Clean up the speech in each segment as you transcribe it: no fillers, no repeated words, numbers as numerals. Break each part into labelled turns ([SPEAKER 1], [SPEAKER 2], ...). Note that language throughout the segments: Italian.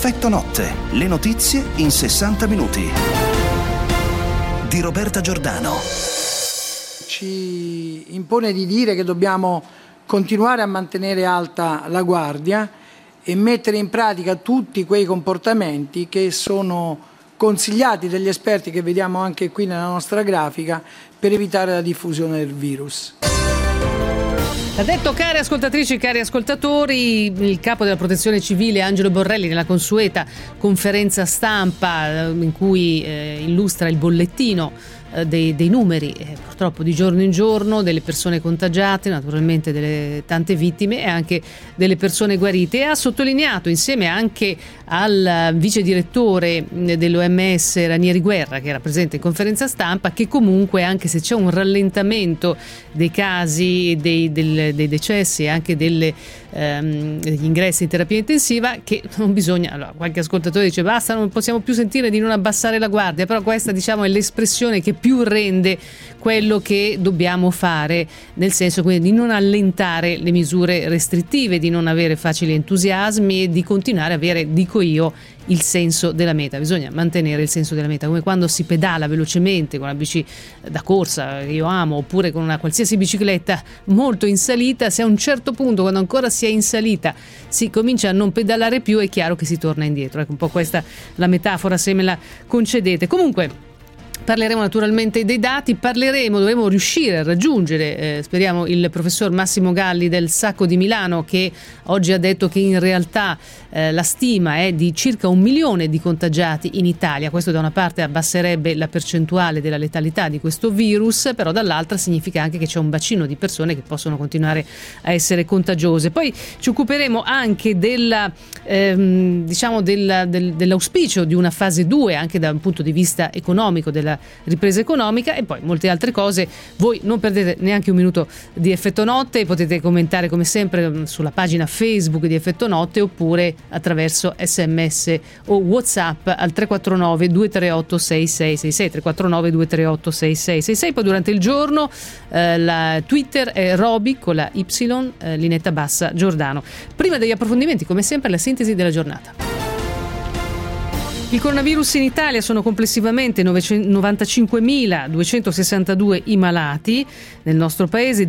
[SPEAKER 1] Effetto notte, le notizie in 60 minuti. Di Roberta Giordano.
[SPEAKER 2] Ci impone di dire che dobbiamo continuare a mantenere alta la guardia e mettere in pratica tutti quei comportamenti che sono consigliati dagli esperti, che vediamo anche qui nella nostra grafica, per evitare la diffusione del virus.
[SPEAKER 3] L'ha detto, cari ascoltatrici, cari ascoltatori, il capo della Protezione Civile Angelo Borrelli nella consueta conferenza stampa in cui illustra il bollettino dei numeri purtroppo di giorno in giorno delle persone contagiate, naturalmente delle tante vittime e anche delle persone guarite, e ha sottolineato, insieme anche al vice direttore dell'OMS Ranieri Guerra, che era presente in conferenza stampa, che comunque, anche se c'è un rallentamento dei casi, dei decessi e anche degli ingressi in terapia intensiva, che non bisogna, allora qualche ascoltatore dice basta, non possiamo più sentire di non abbassare la guardia, però questa, diciamo, è l'espressione che più rende quello che dobbiamo fare, nel senso quindi di non allentare le misure restrittive, di non avere facili entusiasmi e di continuare a avere, dico io, il senso della meta. Bisogna mantenere il senso della meta, come quando si pedala velocemente con la bici da corsa, che io amo, oppure con una qualsiasi bicicletta molto in salita. Se a un certo punto, quando ancora si è in salita, si comincia a non pedalare più, è chiaro che si torna indietro. Ecco, un po' questa la metafora, se me la concedete. Comunque parleremo naturalmente dei dati, dovremo riuscire a raggiungere, speriamo, il professor Massimo Galli del Sacco di Milano, che oggi ha detto che in realtà la stima è di circa 1 milione di contagiati in Italia. Questo da una parte abbasserebbe la percentuale della letalità di questo virus, però dall'altra significa anche che c'è un bacino di persone che possono continuare a essere contagiose. Poi ci occuperemo anche dell'auspicio di una fase 2 anche da un punto di vista economico, della ripresa economica, e poi molte altre cose. Voi non perdete neanche un minuto di Effetto Notte, potete commentare come sempre sulla pagina Facebook di Effetto Notte oppure attraverso SMS o WhatsApp al 349 238 6666 349 238 6666. Poi durante il giorno la Twitter è Roby con la Y, Linetta Bassa Giordano. Prima degli approfondimenti, come sempre, la sintesi della giornata. Il coronavirus in Italia: sono complessivamente 95.262 i malati nel nostro paese,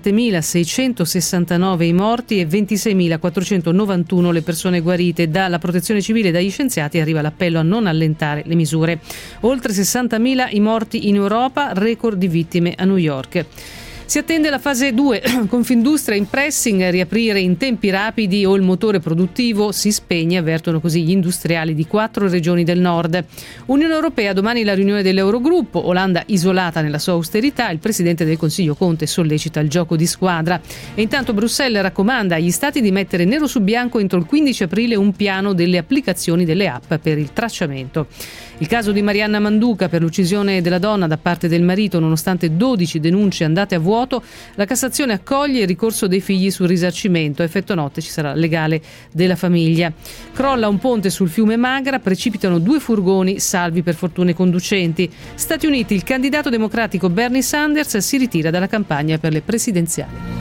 [SPEAKER 3] 17.669 i morti e 26.491 le persone guarite. Dalla Protezione Civile e dagli scienziati arriva l'appello a non allentare le misure. Oltre 60.000 i morti in Europa, record di vittime a New York. Si attende la fase 2, Confindustria in pressing, riaprire in tempi rapidi o il motore produttivo si spegne, avvertono così gli industriali di 4 regioni del nord. Unione Europea, domani la riunione dell'Eurogruppo, Olanda isolata nella sua austerità, il Presidente del Consiglio Conte sollecita il gioco di squadra. E intanto Bruxelles raccomanda agli Stati di mettere nero su bianco entro il 15 aprile un piano delle applicazioni delle app per il tracciamento. Il caso di Marianna Manduca per l'uccisione della donna da parte del marito, nonostante 12 denunce andate a vuoto, la Cassazione accoglie il ricorso dei figli sul risarcimento. A Effetto Notte ci sarà legale della famiglia. Crolla un ponte sul fiume Magra, precipitano 2 furgoni, salvi per fortuna i conducenti. Stati Uniti, il candidato democratico Bernie Sanders si ritira dalla campagna per le presidenziali.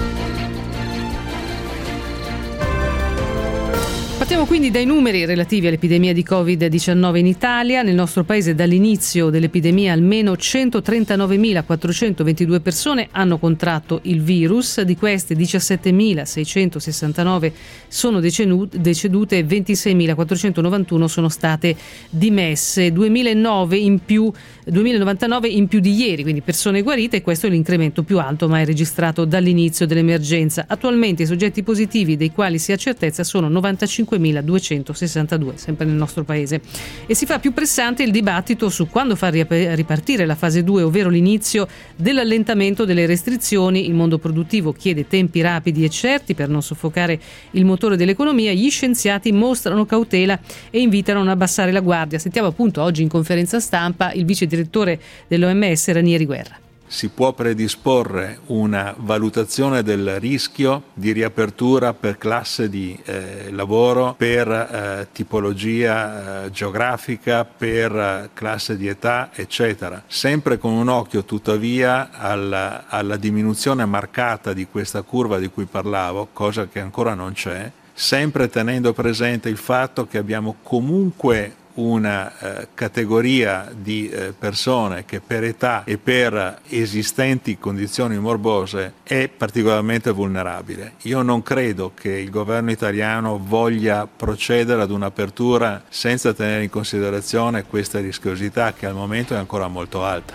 [SPEAKER 3] Partiamo quindi dai numeri relativi all'epidemia di Covid-19 in Italia. Nel nostro paese dall'inizio dell'epidemia almeno 139.422 persone hanno contratto il virus, di queste 17.669 sono decedute e 26.491 sono state dimesse, 2.099 in più di ieri, quindi persone guarite, e questo è l'incremento più alto mai registrato dall'inizio dell'emergenza. Attualmente i soggetti positivi dei quali si ha certezza sono 95.262, sempre nel nostro paese. E si fa più pressante il dibattito su quando far ripartire la fase 2, ovvero l'inizio dell'allentamento delle restrizioni. Il mondo produttivo chiede tempi rapidi e certi per non soffocare il motore dell'economia. Gli scienziati mostrano cautela e invitano a non abbassare la guardia. Sentiamo appunto oggi in conferenza stampa il vice direttore dell'OMS Ranieri Guerra.
[SPEAKER 4] Si può predisporre una valutazione del rischio di riapertura per classe di lavoro, per tipologia geografica, per classe di età, eccetera, sempre con un occhio tuttavia alla diminuzione marcata di questa curva di cui parlavo, cosa che ancora non c'è, sempre tenendo presente il fatto che abbiamo comunque una categoria di persone che per età e per esistenti condizioni morbose è particolarmente vulnerabile. Io non credo che il governo italiano voglia procedere ad un'apertura senza tenere in considerazione questa rischiosità che al momento è ancora molto alta.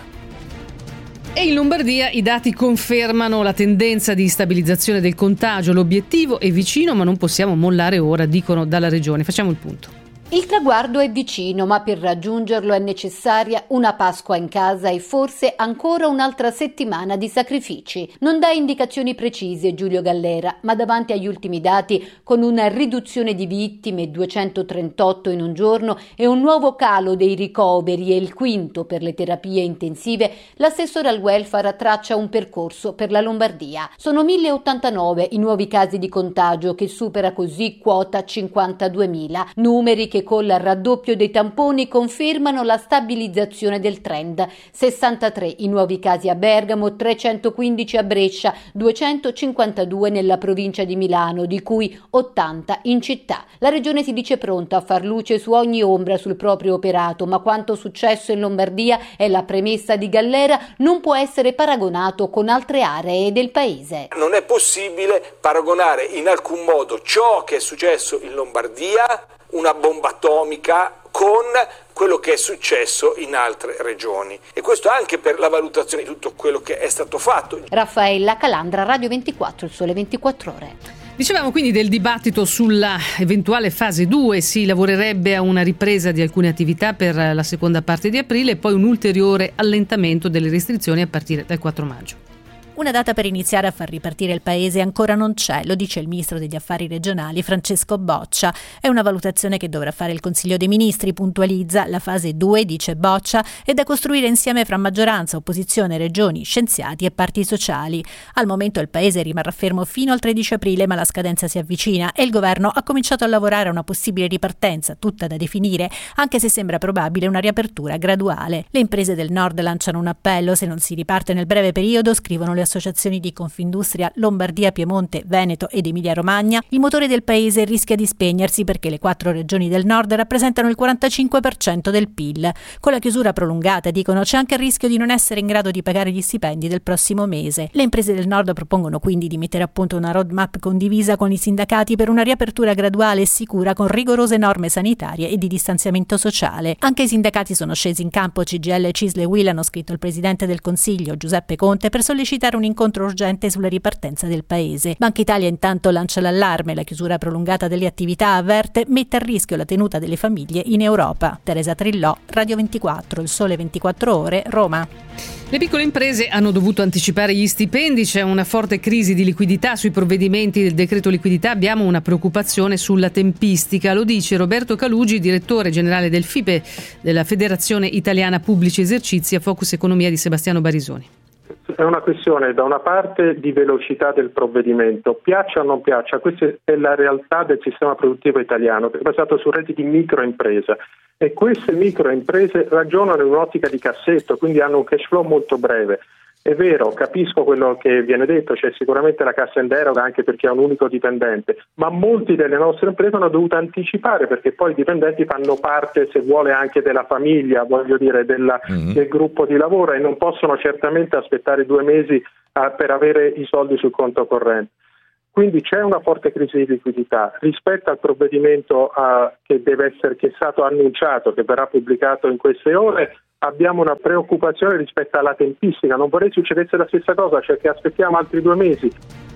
[SPEAKER 3] E in Lombardia i dati confermano la tendenza di stabilizzazione del contagio. L'obiettivo è vicino, ma non possiamo mollare ora, dicono dalla regione. Facciamo il punto.
[SPEAKER 5] Il traguardo è vicino, ma per raggiungerlo è necessaria una Pasqua in casa e forse ancora un'altra settimana di sacrifici. Non dà indicazioni precise Giulio Gallera, ma davanti agli ultimi dati, con una riduzione di vittime, 238 in un giorno, e un nuovo calo dei ricoveri e il quinto per le terapie intensive, l'assessore al welfare traccia un percorso per la Lombardia. Sono 1089 i nuovi casi di contagio, che supera così quota 52.000, numeri che col raddoppio dei tamponi confermano la stabilizzazione del trend. 63 i nuovi casi a Bergamo, 315 a Brescia, 252 nella provincia di Milano, di cui 80 in città. La regione si dice pronta a far luce su ogni ombra sul proprio operato, ma quanto successo in Lombardia, è la premessa di Gallera, non può essere paragonato con altre aree del paese.
[SPEAKER 6] Non è possibile paragonare in alcun modo ciò che è successo in Lombardia, una bomba atomica, con quello che è successo in altre regioni, e questo anche per la valutazione di tutto quello che è stato fatto.
[SPEAKER 5] Raffaella Calandra, Radio 24, Il Sole 24 Ore.
[SPEAKER 3] Dicevamo quindi del dibattito sulla eventuale fase 2, si lavorerebbe a una ripresa di alcune attività per la seconda parte di aprile e poi un ulteriore allentamento delle restrizioni a partire dal 4 maggio.
[SPEAKER 7] Una data per iniziare a far ripartire il paese ancora non c'è, lo dice il ministro degli affari regionali Francesco Boccia. È una valutazione che dovrà fare il Consiglio dei Ministri, puntualizza. La fase 2, dice Boccia, è da costruire insieme fra maggioranza, opposizione, regioni, scienziati e parti sociali. Al momento il paese rimarrà fermo fino al 13 aprile, ma la scadenza si avvicina e il governo ha cominciato a lavorare a una possibile ripartenza, tutta da definire, anche se sembra probabile una riapertura graduale. Le imprese del nord lanciano un appello: se non si riparte nel breve periodo, scrivono le associazioni di Confindustria Lombardia, Piemonte, Veneto ed Emilia-Romagna, il motore del paese rischia di spegnersi perché le 4 regioni del nord rappresentano il 45% del PIL. Con la chiusura prolungata, dicono, c'è anche il rischio di non essere in grado di pagare gli stipendi del prossimo mese. Le imprese del nord propongono quindi di mettere a punto una roadmap condivisa con i sindacati per una riapertura graduale e sicura con rigorose norme sanitarie e di distanziamento sociale. Anche i sindacati sono scesi in campo. CGIL, CISL e UIL hanno scritto al Presidente del Consiglio, Giuseppe Conte, per sollecitare un incontro urgente sulla ripartenza del paese. Banca Italia intanto lancia l'allarme: la chiusura prolungata delle attività, avverte, mette a rischio la tenuta delle famiglie in Europa. Teresa Trillò, Radio 24, Il Sole 24 Ore, Roma.
[SPEAKER 3] Le piccole imprese hanno dovuto anticipare gli stipendi, c'è una forte crisi di liquidità. Sui provvedimenti del decreto liquidità abbiamo una preoccupazione sulla tempistica, lo dice Roberto Calugi, direttore generale del FIPE, della Federazione Italiana Pubblici Esercizi, a Focus Economia di Sebastiano Barisoni.
[SPEAKER 8] È una questione da una parte di velocità del provvedimento, piaccia o non piaccia, questa è la realtà del sistema produttivo italiano, che è basato su reti di microimpresa, e queste microimprese ragionano in un'ottica di cassetto, quindi hanno un cash flow molto breve. È vero, capisco quello che viene detto, c'è sicuramente la cassa in deroga anche perché ha un unico dipendente, ma molti delle nostre imprese hanno dovuto anticipare perché poi i dipendenti fanno parte, se vuole, anche della famiglia, voglio dire, del gruppo di lavoro, e non possono certamente aspettare 2 mesi per avere i soldi sul conto corrente. Quindi c'è una forte crisi di liquidità rispetto al provvedimento che è stato annunciato, che verrà pubblicato in queste ore. Abbiamo una preoccupazione rispetto alla tempistica, non vorrei succedesse la stessa cosa, cioè che aspettiamo altri 2 mesi.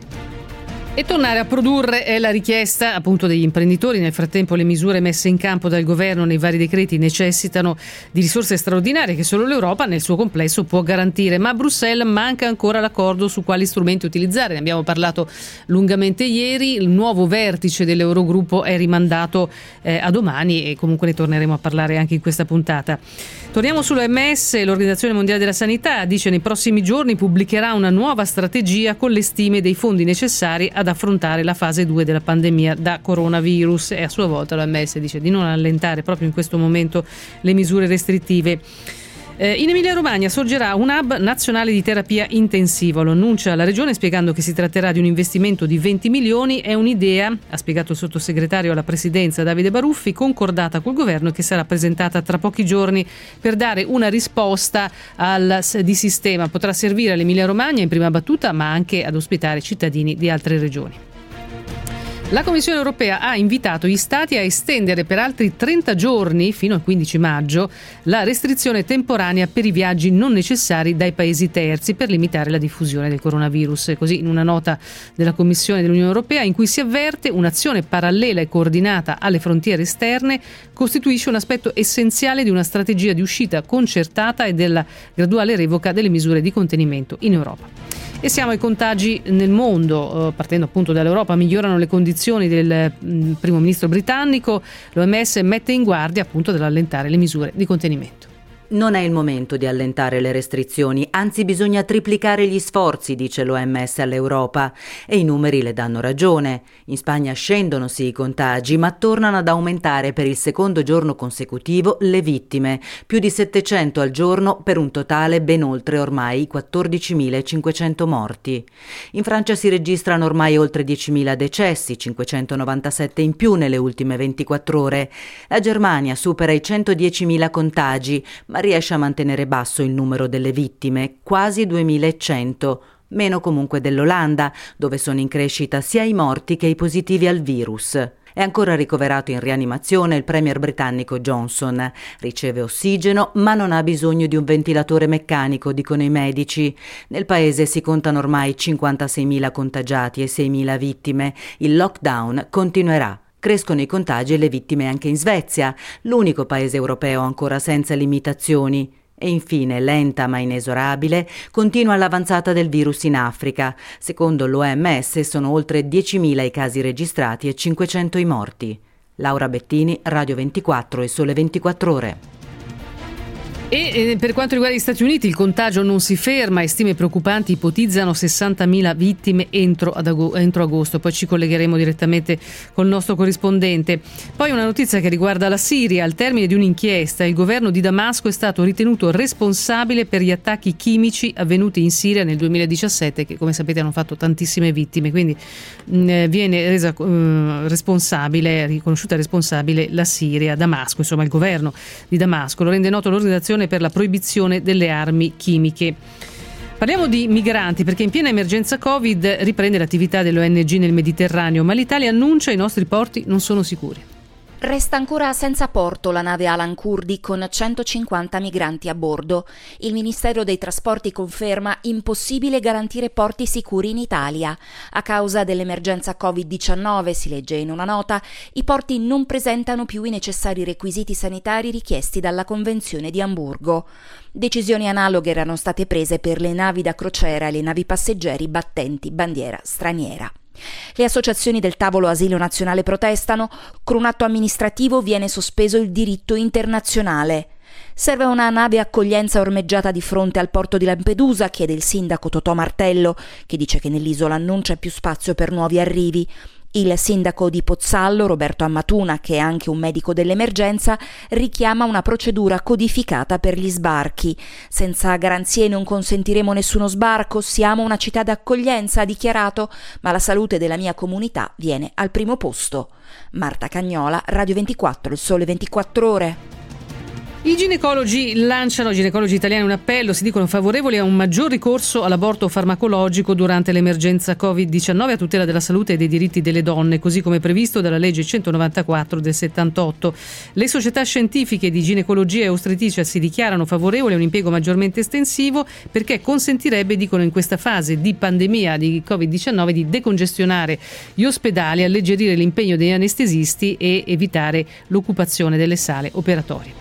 [SPEAKER 3] E tornare a produrre è la richiesta appunto degli imprenditori. Nel frattempo le misure messe in campo dal governo nei vari decreti necessitano di risorse straordinarie che solo l'Europa nel suo complesso può garantire, ma a Bruxelles manca ancora l'accordo su quali strumenti utilizzare. Ne abbiamo parlato lungamente ieri. Il nuovo vertice dell'Eurogruppo è rimandato a domani e comunque ne torneremo a parlare anche in questa puntata. Torniamo sull'OMS. L'Organizzazione Mondiale della Sanità dice nei prossimi giorni pubblicherà una nuova strategia con le stime dei fondi necessari ad affrontare la fase 2 della pandemia da coronavirus, e a sua volta l'OMS dice di non allentare proprio in questo momento le misure restrittive. In Emilia-Romagna sorgerà un hub nazionale di terapia intensiva, lo annuncia la Regione spiegando che si tratterà di un investimento di 20 milioni, è un'idea, ha spiegato il sottosegretario alla Presidenza Davide Baruffi, concordata col Governo e che sarà presentata tra pochi giorni per dare una risposta di sistema. Potrà servire all'Emilia-Romagna in prima battuta ma anche ad ospitare cittadini di altre regioni. La Commissione europea ha invitato gli Stati a estendere per altri 30 giorni, fino al 15 maggio, la restrizione temporanea per i viaggi non necessari dai paesi terzi per limitare la diffusione del coronavirus. Così, in una nota della Commissione dell'Unione Europea in cui si avverte un'azione parallela e coordinata alle frontiere esterne costituisce un aspetto essenziale di una strategia di uscita concertata e della graduale revoca delle misure di contenimento in Europa. E siamo ai contagi nel mondo, partendo appunto dall'Europa, migliorano le condizioni del primo ministro britannico, l'OMS mette in guardia appunto dall'allentare le misure di contenimento.
[SPEAKER 9] Non è il momento di allentare le restrizioni, anzi bisogna triplicare gli sforzi, dice l'OMS all'Europa, e i numeri le danno ragione. In Spagna scendono sì i contagi, ma tornano ad aumentare per il secondo giorno consecutivo le vittime, più di 700 al giorno per un totale ben oltre ormai 14.500 morti. In Francia si registrano ormai oltre 10.000 decessi, 597 in più nelle ultime 24 ore. La Germania supera i 110.000 contagi, ma riesce a mantenere basso il numero delle vittime, quasi 2100, meno comunque dell'Olanda, dove sono in crescita sia i morti che i positivi al virus. È ancora ricoverato in rianimazione il premier britannico Johnson. Riceve ossigeno, ma non ha bisogno di un ventilatore meccanico, dicono i medici. Nel paese si contano ormai 56.000 contagiati e 6.000 vittime. Il lockdown continuerà. Crescono i contagi e le vittime anche in Svezia, l'unico paese europeo ancora senza limitazioni. E infine, lenta ma inesorabile, continua l'avanzata del virus in Africa. Secondo l'OMS sono oltre 10.000 i casi registrati e 500 i morti. Laura Bettini, Radio 24 e Sole 24 Ore.
[SPEAKER 3] E per quanto riguarda gli Stati Uniti, il contagio non si ferma e stime preoccupanti ipotizzano 60.000 vittime entro agosto. Poi ci collegheremo direttamente col nostro corrispondente. Poi una notizia che riguarda la Siria. Al termine di un'inchiesta, il governo di Damasco è stato ritenuto responsabile per gli attacchi chimici avvenuti in Siria nel 2017, che come sapete hanno fatto tantissime vittime. Quindi viene resa riconosciuta responsabile la Siria, Damasco, insomma il governo di Damasco. Lo rende noto l'organizzazione per la proibizione delle armi chimiche. Parliamo di migranti perché in piena emergenza Covid riprende l'attività dell'ONG nel Mediterraneo, ma l'Italia annuncia i nostri porti non sono sicuri.
[SPEAKER 10] Resta ancora senza porto la nave Alan Kurdi con 150 migranti a bordo. Il Ministero dei Trasporti conferma impossibile garantire porti sicuri in Italia. A causa dell'emergenza Covid-19, si legge in una nota, i porti non presentano più i necessari requisiti sanitari richiesti dalla Convenzione di Amburgo. Decisioni analoghe erano state prese per le navi da crociera e le navi passeggeri battenti bandiera straniera. Le associazioni del tavolo asilo nazionale protestano. Con un atto amministrativo viene sospeso il diritto internazionale. Serve una nave accoglienza ormeggiata di fronte al porto di Lampedusa, chiede il sindaco Totò Martello, che dice che nell'isola non c'è più spazio per nuovi arrivi. Il sindaco di Pozzallo, Roberto Ammatuna, che è anche un medico dell'emergenza, richiama una procedura codificata per gli sbarchi. Senza garanzie non consentiremo nessuno sbarco, siamo una città d'accoglienza, ha dichiarato, ma la salute della mia comunità viene al primo posto. Marta Cagnola, Radio 24, Il Sole 24 Ore.
[SPEAKER 3] I ginecologi italiani un appello, si dicono favorevoli a un maggior ricorso all'aborto farmacologico durante l'emergenza Covid-19 a tutela della salute e dei diritti delle donne, così come previsto dalla legge 194 del 78. Le società scientifiche di ginecologia e ostetricia si dichiarano favorevoli a un impiego maggiormente estensivo perché consentirebbe, dicono in questa fase di pandemia di Covid-19, di decongestionare gli ospedali, alleggerire l'impegno degli anestesisti e evitare l'occupazione delle sale operatorie.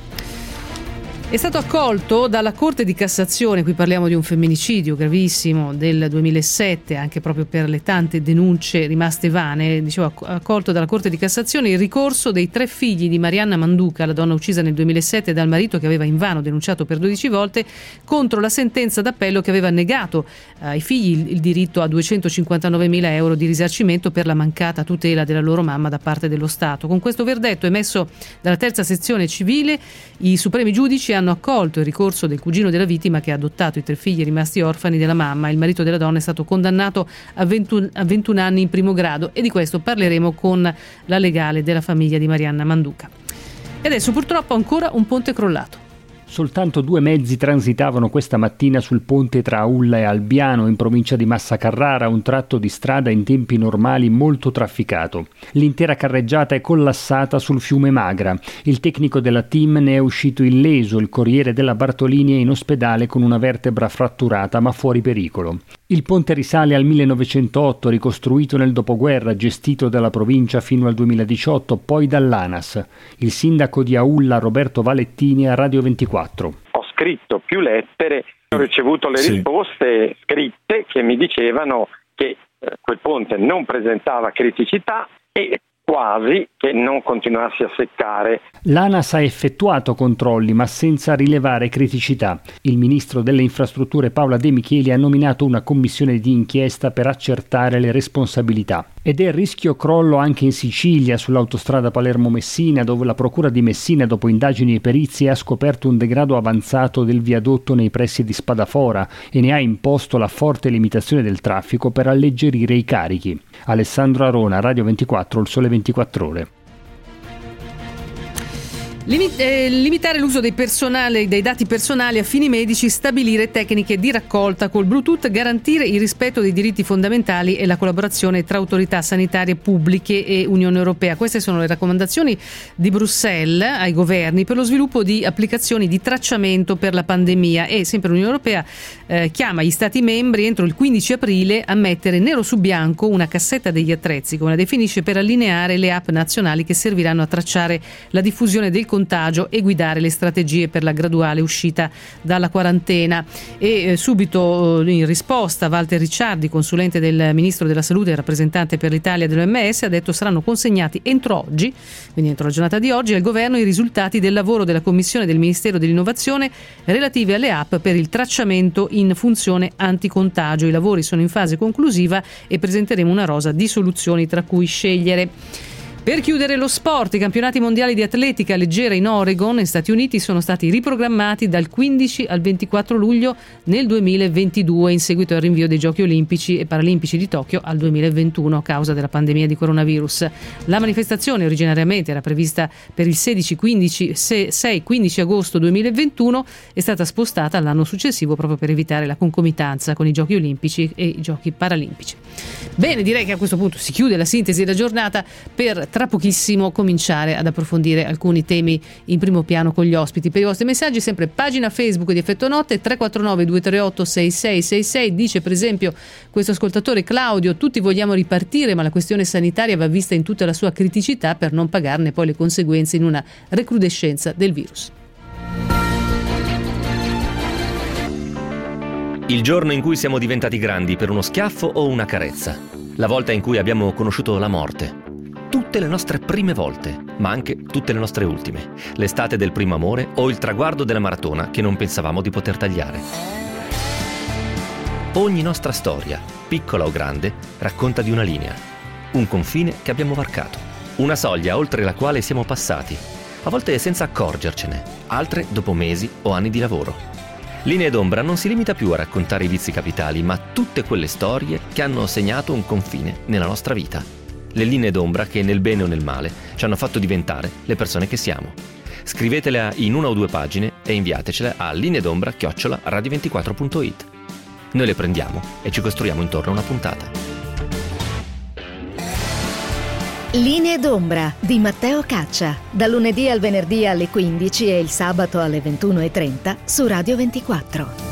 [SPEAKER 3] È stato accolto dalla Corte di Cassazione, qui parliamo di un femminicidio gravissimo del 2007, anche proprio per le tante denunce rimaste vane, accolto dalla Corte di Cassazione il ricorso dei 3 figli di Marianna Manduca, la donna uccisa nel 2007 dal marito che aveva invano denunciato per 12 volte, contro la sentenza d'appello che aveva negato ai figli il diritto a 259.000 euro di risarcimento per la mancata tutela della loro mamma da parte dello Stato. Con questo verdetto emesso dalla terza sezione civile, i supremi giudici hanno accolto il ricorso del cugino della vittima, che ha adottato i 3 figli rimasti orfani della mamma. Il marito della donna è stato condannato a 21 anni in primo grado, e di questo parleremo con la legale della famiglia di Marianna Manduca. E adesso purtroppo ancora un ponte crollato.
[SPEAKER 11] Soltanto 2 mezzi transitavano questa mattina sul ponte tra Aulla e Albiano, in provincia di Massa Carrara, un tratto di strada in tempi normali molto trafficato. L'intera carreggiata è collassata sul fiume Magra. Il tecnico della TIM ne è uscito illeso, il corriere della Bartolini è in ospedale con una vertebra fratturata ma fuori pericolo. Il ponte risale al 1908, ricostruito nel dopoguerra, gestito dalla provincia fino al 2018, poi dall'ANAS. Il sindaco di Aulla, Roberto Valettini, a Radio 24.
[SPEAKER 12] Ho scritto più lettere, ho ricevuto le risposte scritte che mi dicevano che quel ponte non presentava criticità e quasi che non continuasse a seccare.
[SPEAKER 11] L'ANAS ha effettuato controlli ma senza rilevare criticità. Il ministro delle infrastrutture Paola De Micheli ha nominato una commissione di inchiesta per accertare le responsabilità. Ed è il rischio crollo anche in Sicilia, sull'autostrada Palermo-Messina, dove la procura di Messina, dopo indagini e perizie, ha scoperto un degrado avanzato del viadotto nei pressi di Spadafora e ne ha imposto la forte limitazione del traffico per alleggerire i carichi. Alessandro Arona, Radio 24, Il Sole 24 Ore.
[SPEAKER 3] Limitare l'uso dei dati personali a fini medici, stabilire tecniche di raccolta col Bluetooth, garantire il rispetto dei diritti fondamentali e la collaborazione tra autorità sanitarie pubbliche e Unione Europea. Queste sono le raccomandazioni di Bruxelles ai governi per lo sviluppo di applicazioni di tracciamento per la pandemia, e sempre l'Unione Europea chiama gli Stati membri entro il 15 aprile a mettere nero su bianco una cassetta degli attrezzi, come la definisce, per allineare le app nazionali che serviranno a tracciare la diffusione del contagio e guidare le strategie per la graduale uscita dalla quarantena. E subito in risposta Walter Ricciardi, consulente del Ministro della Salute e rappresentante per l'Italia dell'OMS, ha detto saranno consegnati entro oggi, quindi entro la giornata di oggi, al Governo i risultati del lavoro della Commissione del Ministero dell'Innovazione relative alle app per il tracciamento in funzione anticontagio. I lavori sono in fase conclusiva e presenteremo una rosa di soluzioni tra cui scegliere. Per chiudere lo sport, i campionati mondiali di atletica leggera in Oregon, negli Stati Uniti, sono stati riprogrammati dal 15 al 24 luglio nel 2022, in seguito al rinvio dei Giochi Olimpici e Paralimpici di Tokyo al 2021 a causa della pandemia di coronavirus. La manifestazione originariamente era prevista per il 6-15 agosto 2021, è stata spostata all'anno successivo proprio per evitare la concomitanza con i Giochi Olimpici e i Giochi Paralimpici. Bene, direi che a questo punto si chiude la sintesi della giornata, per tra pochissimo cominciare ad approfondire alcuni temi in primo piano con gli ospiti. Per i vostri messaggi sempre pagina Facebook di Effetto Notte 349 238 6666. Dice per esempio questo ascoltatore Claudio: tutti vogliamo ripartire, ma la questione sanitaria va vista in tutta la sua criticità per non pagarne poi le conseguenze in una recrudescenza del virus.
[SPEAKER 13] Il giorno in cui siamo diventati grandi per uno schiaffo o una carezza. La volta in cui abbiamo conosciuto la morte. Tutte le nostre prime volte, ma anche tutte le nostre ultime. L'estate del primo amore o il traguardo della maratona che non pensavamo di poter tagliare. Ogni nostra storia, piccola o grande, racconta di una linea. Un confine che abbiamo varcato. Una soglia oltre la quale siamo passati. A volte senza accorgercene, altre dopo mesi o anni di lavoro. Linee d'ombra non si limita più a raccontare i vizi capitali, ma tutte quelle storie che hanno segnato un confine nella nostra vita. Le linee d'ombra che nel bene o nel male ci hanno fatto diventare le persone che siamo. Scrivetela in 1 o 2 pagine e inviatecela a lineedombra@radio24.it. Noi le prendiamo e ci costruiamo intorno a una puntata.
[SPEAKER 14] Linee d'ombra di Matteo Caccia, da lunedì al venerdì alle 15 e il sabato alle 21:30 su Radio 24.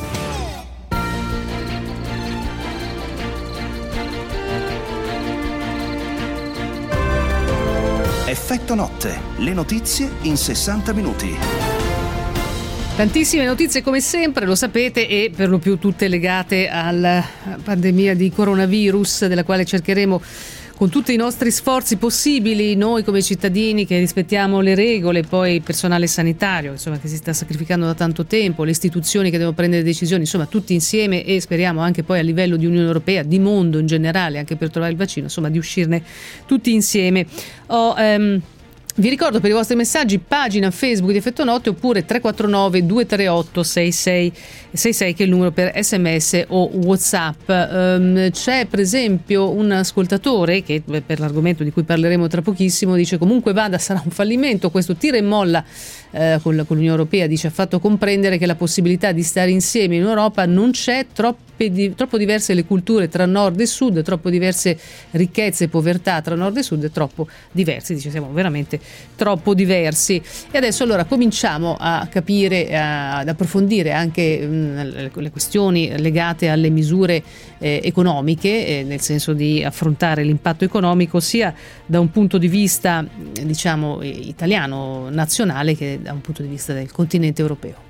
[SPEAKER 1] Effetto Notte, le notizie in 60 minuti.
[SPEAKER 3] Tantissime notizie come sempre, lo sapete, e per lo più tutte legate alla pandemia di coronavirus, della quale cercheremo con tutti i nostri sforzi possibili, noi come cittadini che rispettiamo le regole, poi il personale sanitario, insomma, che si sta sacrificando da tanto tempo, le istituzioni che devono prendere decisioni, insomma tutti insieme, e speriamo anche poi a livello di Unione Europea, di mondo in generale, anche per trovare il vaccino, insomma di uscirne tutti insieme. Vi ricordo per i vostri messaggi pagina Facebook di Effetto Notte oppure 349 238 6666 che è il numero per SMS o WhatsApp. C'è per esempio un ascoltatore che per l'argomento di cui parleremo tra pochissimo dice: comunque vada, sarà un fallimento questo tira e molla con l'Unione Europea, dice, ha fatto comprendere che la possibilità di stare insieme in Europa non c'è, troppo diverse le culture tra nord e sud, troppo diverse ricchezze e povertà tra nord e sud, troppo diversi, dice, siamo veramente troppo diversi. E adesso allora cominciamo a capire, ad approfondire anche le questioni legate alle misure economiche, nel senso di affrontare l'impatto economico sia da un punto di vista diciamo italiano, nazionale, che da un punto di vista del continente europeo.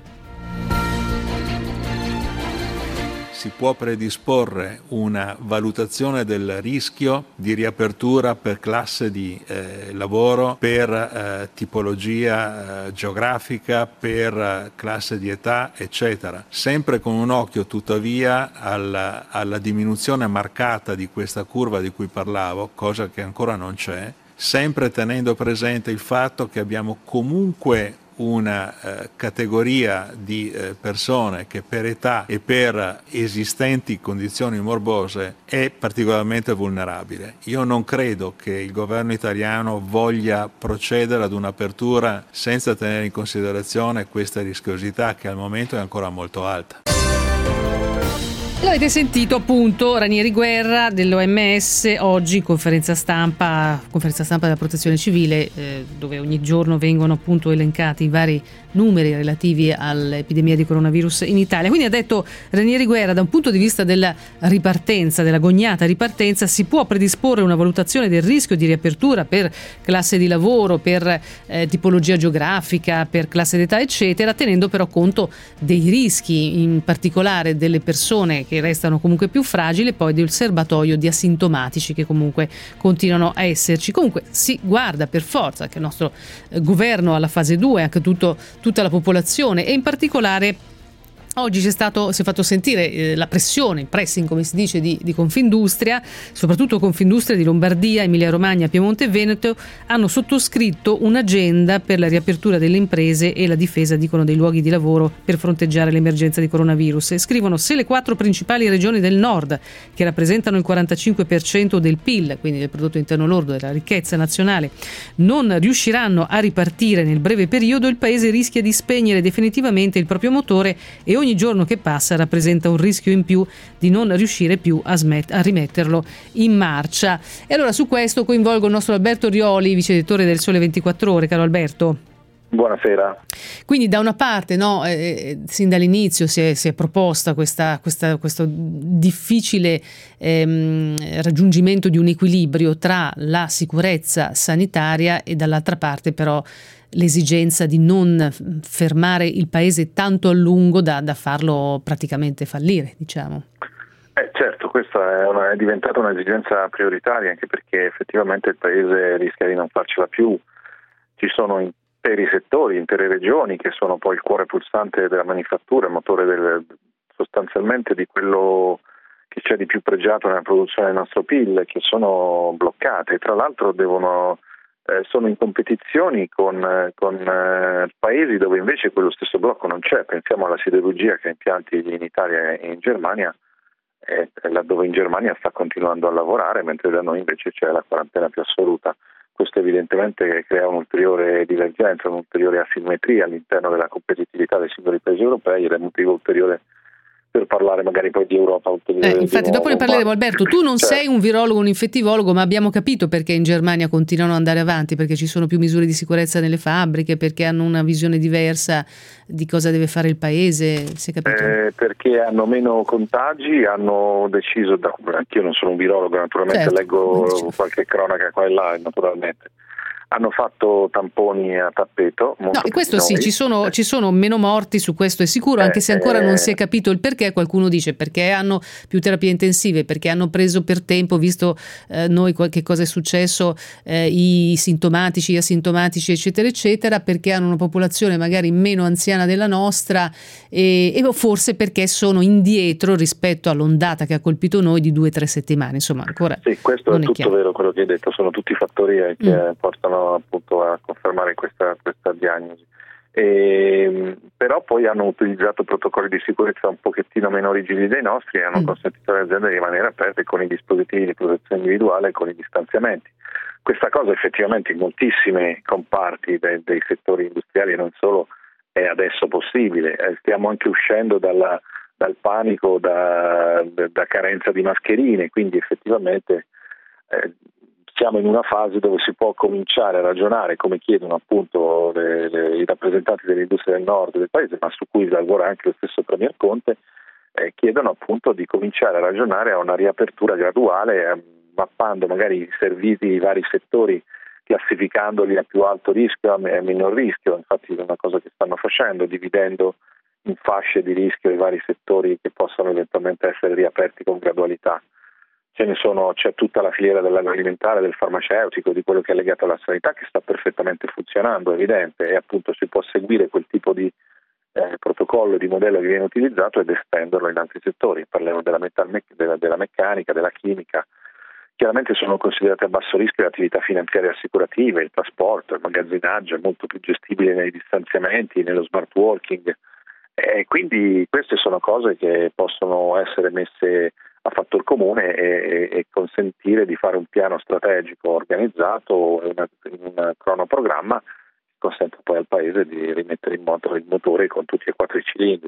[SPEAKER 4] Si può predisporre una valutazione del rischio di riapertura per classe di lavoro, per tipologia geografica, per classe di età, eccetera. Sempre con un occhio tuttavia alla diminuzione marcata di questa curva di cui parlavo, cosa che ancora non c'è, sempre tenendo presente il fatto che abbiamo comunque una categoria di persone che per età e per esistenti condizioni morbose è particolarmente vulnerabile. Io non credo che il governo italiano voglia procedere ad un'apertura senza tenere in considerazione questa rischiosità che al momento è ancora molto alta.
[SPEAKER 3] L'avete sentito appunto Ranieri Guerra dell'OMS oggi, conferenza stampa della Protezione Civile, dove ogni giorno vengono appunto elencati i vari numeri relativi all'epidemia di coronavirus in Italia. Quindi ha detto Ranieri Guerra, da un punto di vista della ripartenza, dell'agognata ripartenza, si può predisporre una valutazione del rischio di riapertura per classe di lavoro, per tipologia geografica, per classe d'età eccetera, tenendo però conto dei rischi, in particolare delle persone che restano comunque più fragili e poi del serbatoio di asintomatici che comunque continuano a esserci. Comunque si guarda per forza che il nostro governo alla fase 2, anche tutta la popolazione, e in particolare oggi si è fatto sentire la pressione, il pressing come si dice di Confindustria, soprattutto Confindustria di Lombardia, Emilia Romagna, Piemonte e Veneto hanno sottoscritto un'agenda per la riapertura delle imprese e la difesa, dicono, dei luoghi di lavoro per fronteggiare l'emergenza di coronavirus. E scrivono: se le 4 principali regioni del nord, che rappresentano il 45% del PIL, quindi del prodotto interno lordo, della ricchezza nazionale, non riusciranno a ripartire nel breve periodo, il paese rischia di spegnere definitivamente il proprio motore e ogni giorno che passa rappresenta un rischio in più di non riuscire più a rimetterlo in marcia. E allora su questo coinvolgo il nostro Alberto Rioli, vice direttore del Sole 24 Ore. Caro Alberto.
[SPEAKER 15] Buonasera.
[SPEAKER 3] Quindi da una parte sin dall'inizio si è proposta questo difficile raggiungimimento di un equilibrio tra la sicurezza sanitaria e dall'altra parte però l'esigenza di non fermare il paese tanto a lungo da farlo praticamente fallire, diciamo.
[SPEAKER 15] Certo, questa è diventata un'esigenza prioritaria, anche perché effettivamente il paese rischia di non farcela più. Ci sono interi settori, intere regioni che sono poi il cuore pulsante della manifattura, il motore sostanzialmente di quello che c'è di più pregiato nella produzione del nostro PIL, che sono bloccate. Tra l'altro sono in competizioni con paesi dove invece quello stesso blocco non c'è. Pensiamo alla siderurgia che ha impianti in Italia e in Germania, laddove in Germania sta continuando a lavorare, mentre da noi invece c'è la quarantena più assoluta. Questo evidentemente crea un'ulteriore divergenza, un'ulteriore asimmetria all'interno della competitività dei singoli paesi europei ed è motivo ulteriore per parlare magari poi di Europa ulteriore.
[SPEAKER 3] Infatti dopo ne parleremo. Alberto, tu non sei un virologo, un infettivologo, ma abbiamo capito perché in Germania continuano ad andare avanti, perché ci sono più misure di sicurezza nelle fabbriche, perché hanno una visione diversa di cosa deve fare il paese, si è capito?
[SPEAKER 15] Perché hanno meno contagi, hanno deciso, anch'io non sono un virologo, naturalmente leggo qualche cronaca qua e là, naturalmente. Hanno fatto tamponi a tappeto.
[SPEAKER 3] No, questo sì, ci sono meno morti, su questo è sicuro, anche se ancora non si è capito il perché. Qualcuno dice perché hanno più terapie intensive, perché hanno preso per tempo, visto noi che cosa è successo, i sintomatici, gli asintomatici, eccetera, eccetera, perché hanno una popolazione magari meno anziana della nostra e forse perché sono indietro rispetto all'ondata che ha colpito noi di 2 o 3 settimane. Insomma, ancora
[SPEAKER 15] sì, questo è tutto vero quello che hai detto, sono tutti fattori che portano riuscito appunto a confermare questa diagnosi. Però poi hanno utilizzato protocolli di sicurezza un pochettino meno rigidi dei nostri e hanno consentito alle aziende di rimanere aperte con i dispositivi di protezione individuale e con i distanziamenti. Questa cosa effettivamente in moltissimi comparti dei settori industriali e non solo è adesso possibile. Stiamo anche uscendo dal panico da carenza di mascherine, quindi effettivamente siamo in una fase dove si può cominciare a ragionare, come chiedono appunto i rappresentanti dell'industria del nord del paese, ma su cui lavora anche lo stesso Premier Conte, chiedono appunto di cominciare a ragionare a una riapertura graduale, mappando magari i vari settori, classificandoli a più alto rischio e a minor rischio. Infatti è una cosa che stanno facendo, dividendo in fasce di rischio i vari settori che possono eventualmente essere riaperti con gradualità. C'è tutta la filiera dell'agroalimentare, del farmaceutico, di quello che è legato alla sanità, che sta perfettamente funzionando, è evidente, e appunto si può seguire quel tipo di protocollo, di modello che viene utilizzato ed estenderlo in altri settori. Parliamo della meccanica, della chimica. Chiaramente sono considerate a basso rischio le attività finanziarie e assicurative, il trasporto, il magazzinaggio, è molto più gestibile nei distanziamenti, nello smart working. Quindi queste sono cose che possono essere messe a fattor comune e consentire di fare un piano strategico organizzato e un cronoprogramma che consente poi al Paese di rimettere in moto il motore con tutti e 4 i cilindri.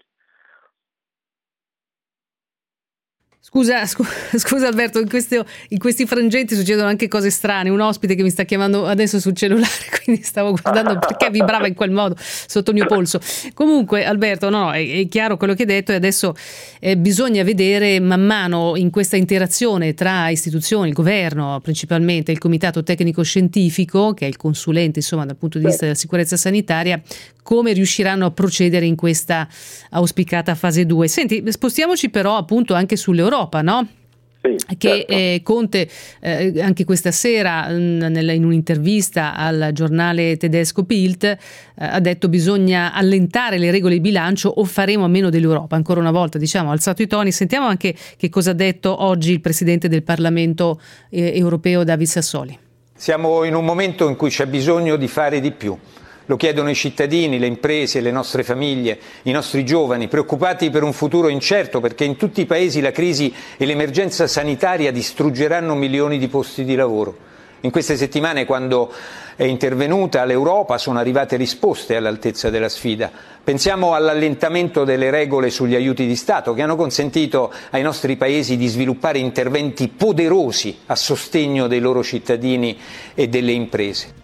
[SPEAKER 3] Scusa Alberto, in questi frangenti succedono anche cose strane. Un ospite che mi sta chiamando adesso sul cellulare, quindi stavo guardando perché vibrava in quel modo sotto il mio polso. Comunque Alberto, è chiaro quello che hai detto, e adesso bisogna vedere man mano in questa interazione tra istituzioni, il governo principalmente, il comitato tecnico scientifico, che è il consulente insomma dal punto di vista della sicurezza sanitaria, come riusciranno a procedere in questa auspicata fase 2. Senti, spostiamoci però appunto anche sull'Europa, no? Sì, che certo. Conte anche questa sera in un'intervista al giornale tedesco Bild ha detto bisogna allentare le regole di bilancio o faremo a meno dell'Europa. Ancora una volta ha alzato i toni. Sentiamo anche che cosa ha detto oggi il Presidente del Parlamento europeo David Sassoli.
[SPEAKER 16] Siamo in un momento in cui c'è bisogno di fare di più. Lo chiedono i cittadini, le imprese, le nostre famiglie, i nostri giovani, preoccupati per un futuro incerto, perché in tutti i paesi la crisi e l'emergenza sanitaria distruggeranno milioni di posti di lavoro. In queste settimane, quando è intervenuta l'Europa, sono arrivate risposte all'altezza della sfida. Pensiamo all'allentamento delle regole sugli aiuti di Stato, che hanno consentito ai nostri paesi di sviluppare interventi poderosi a sostegno dei loro cittadini e delle imprese.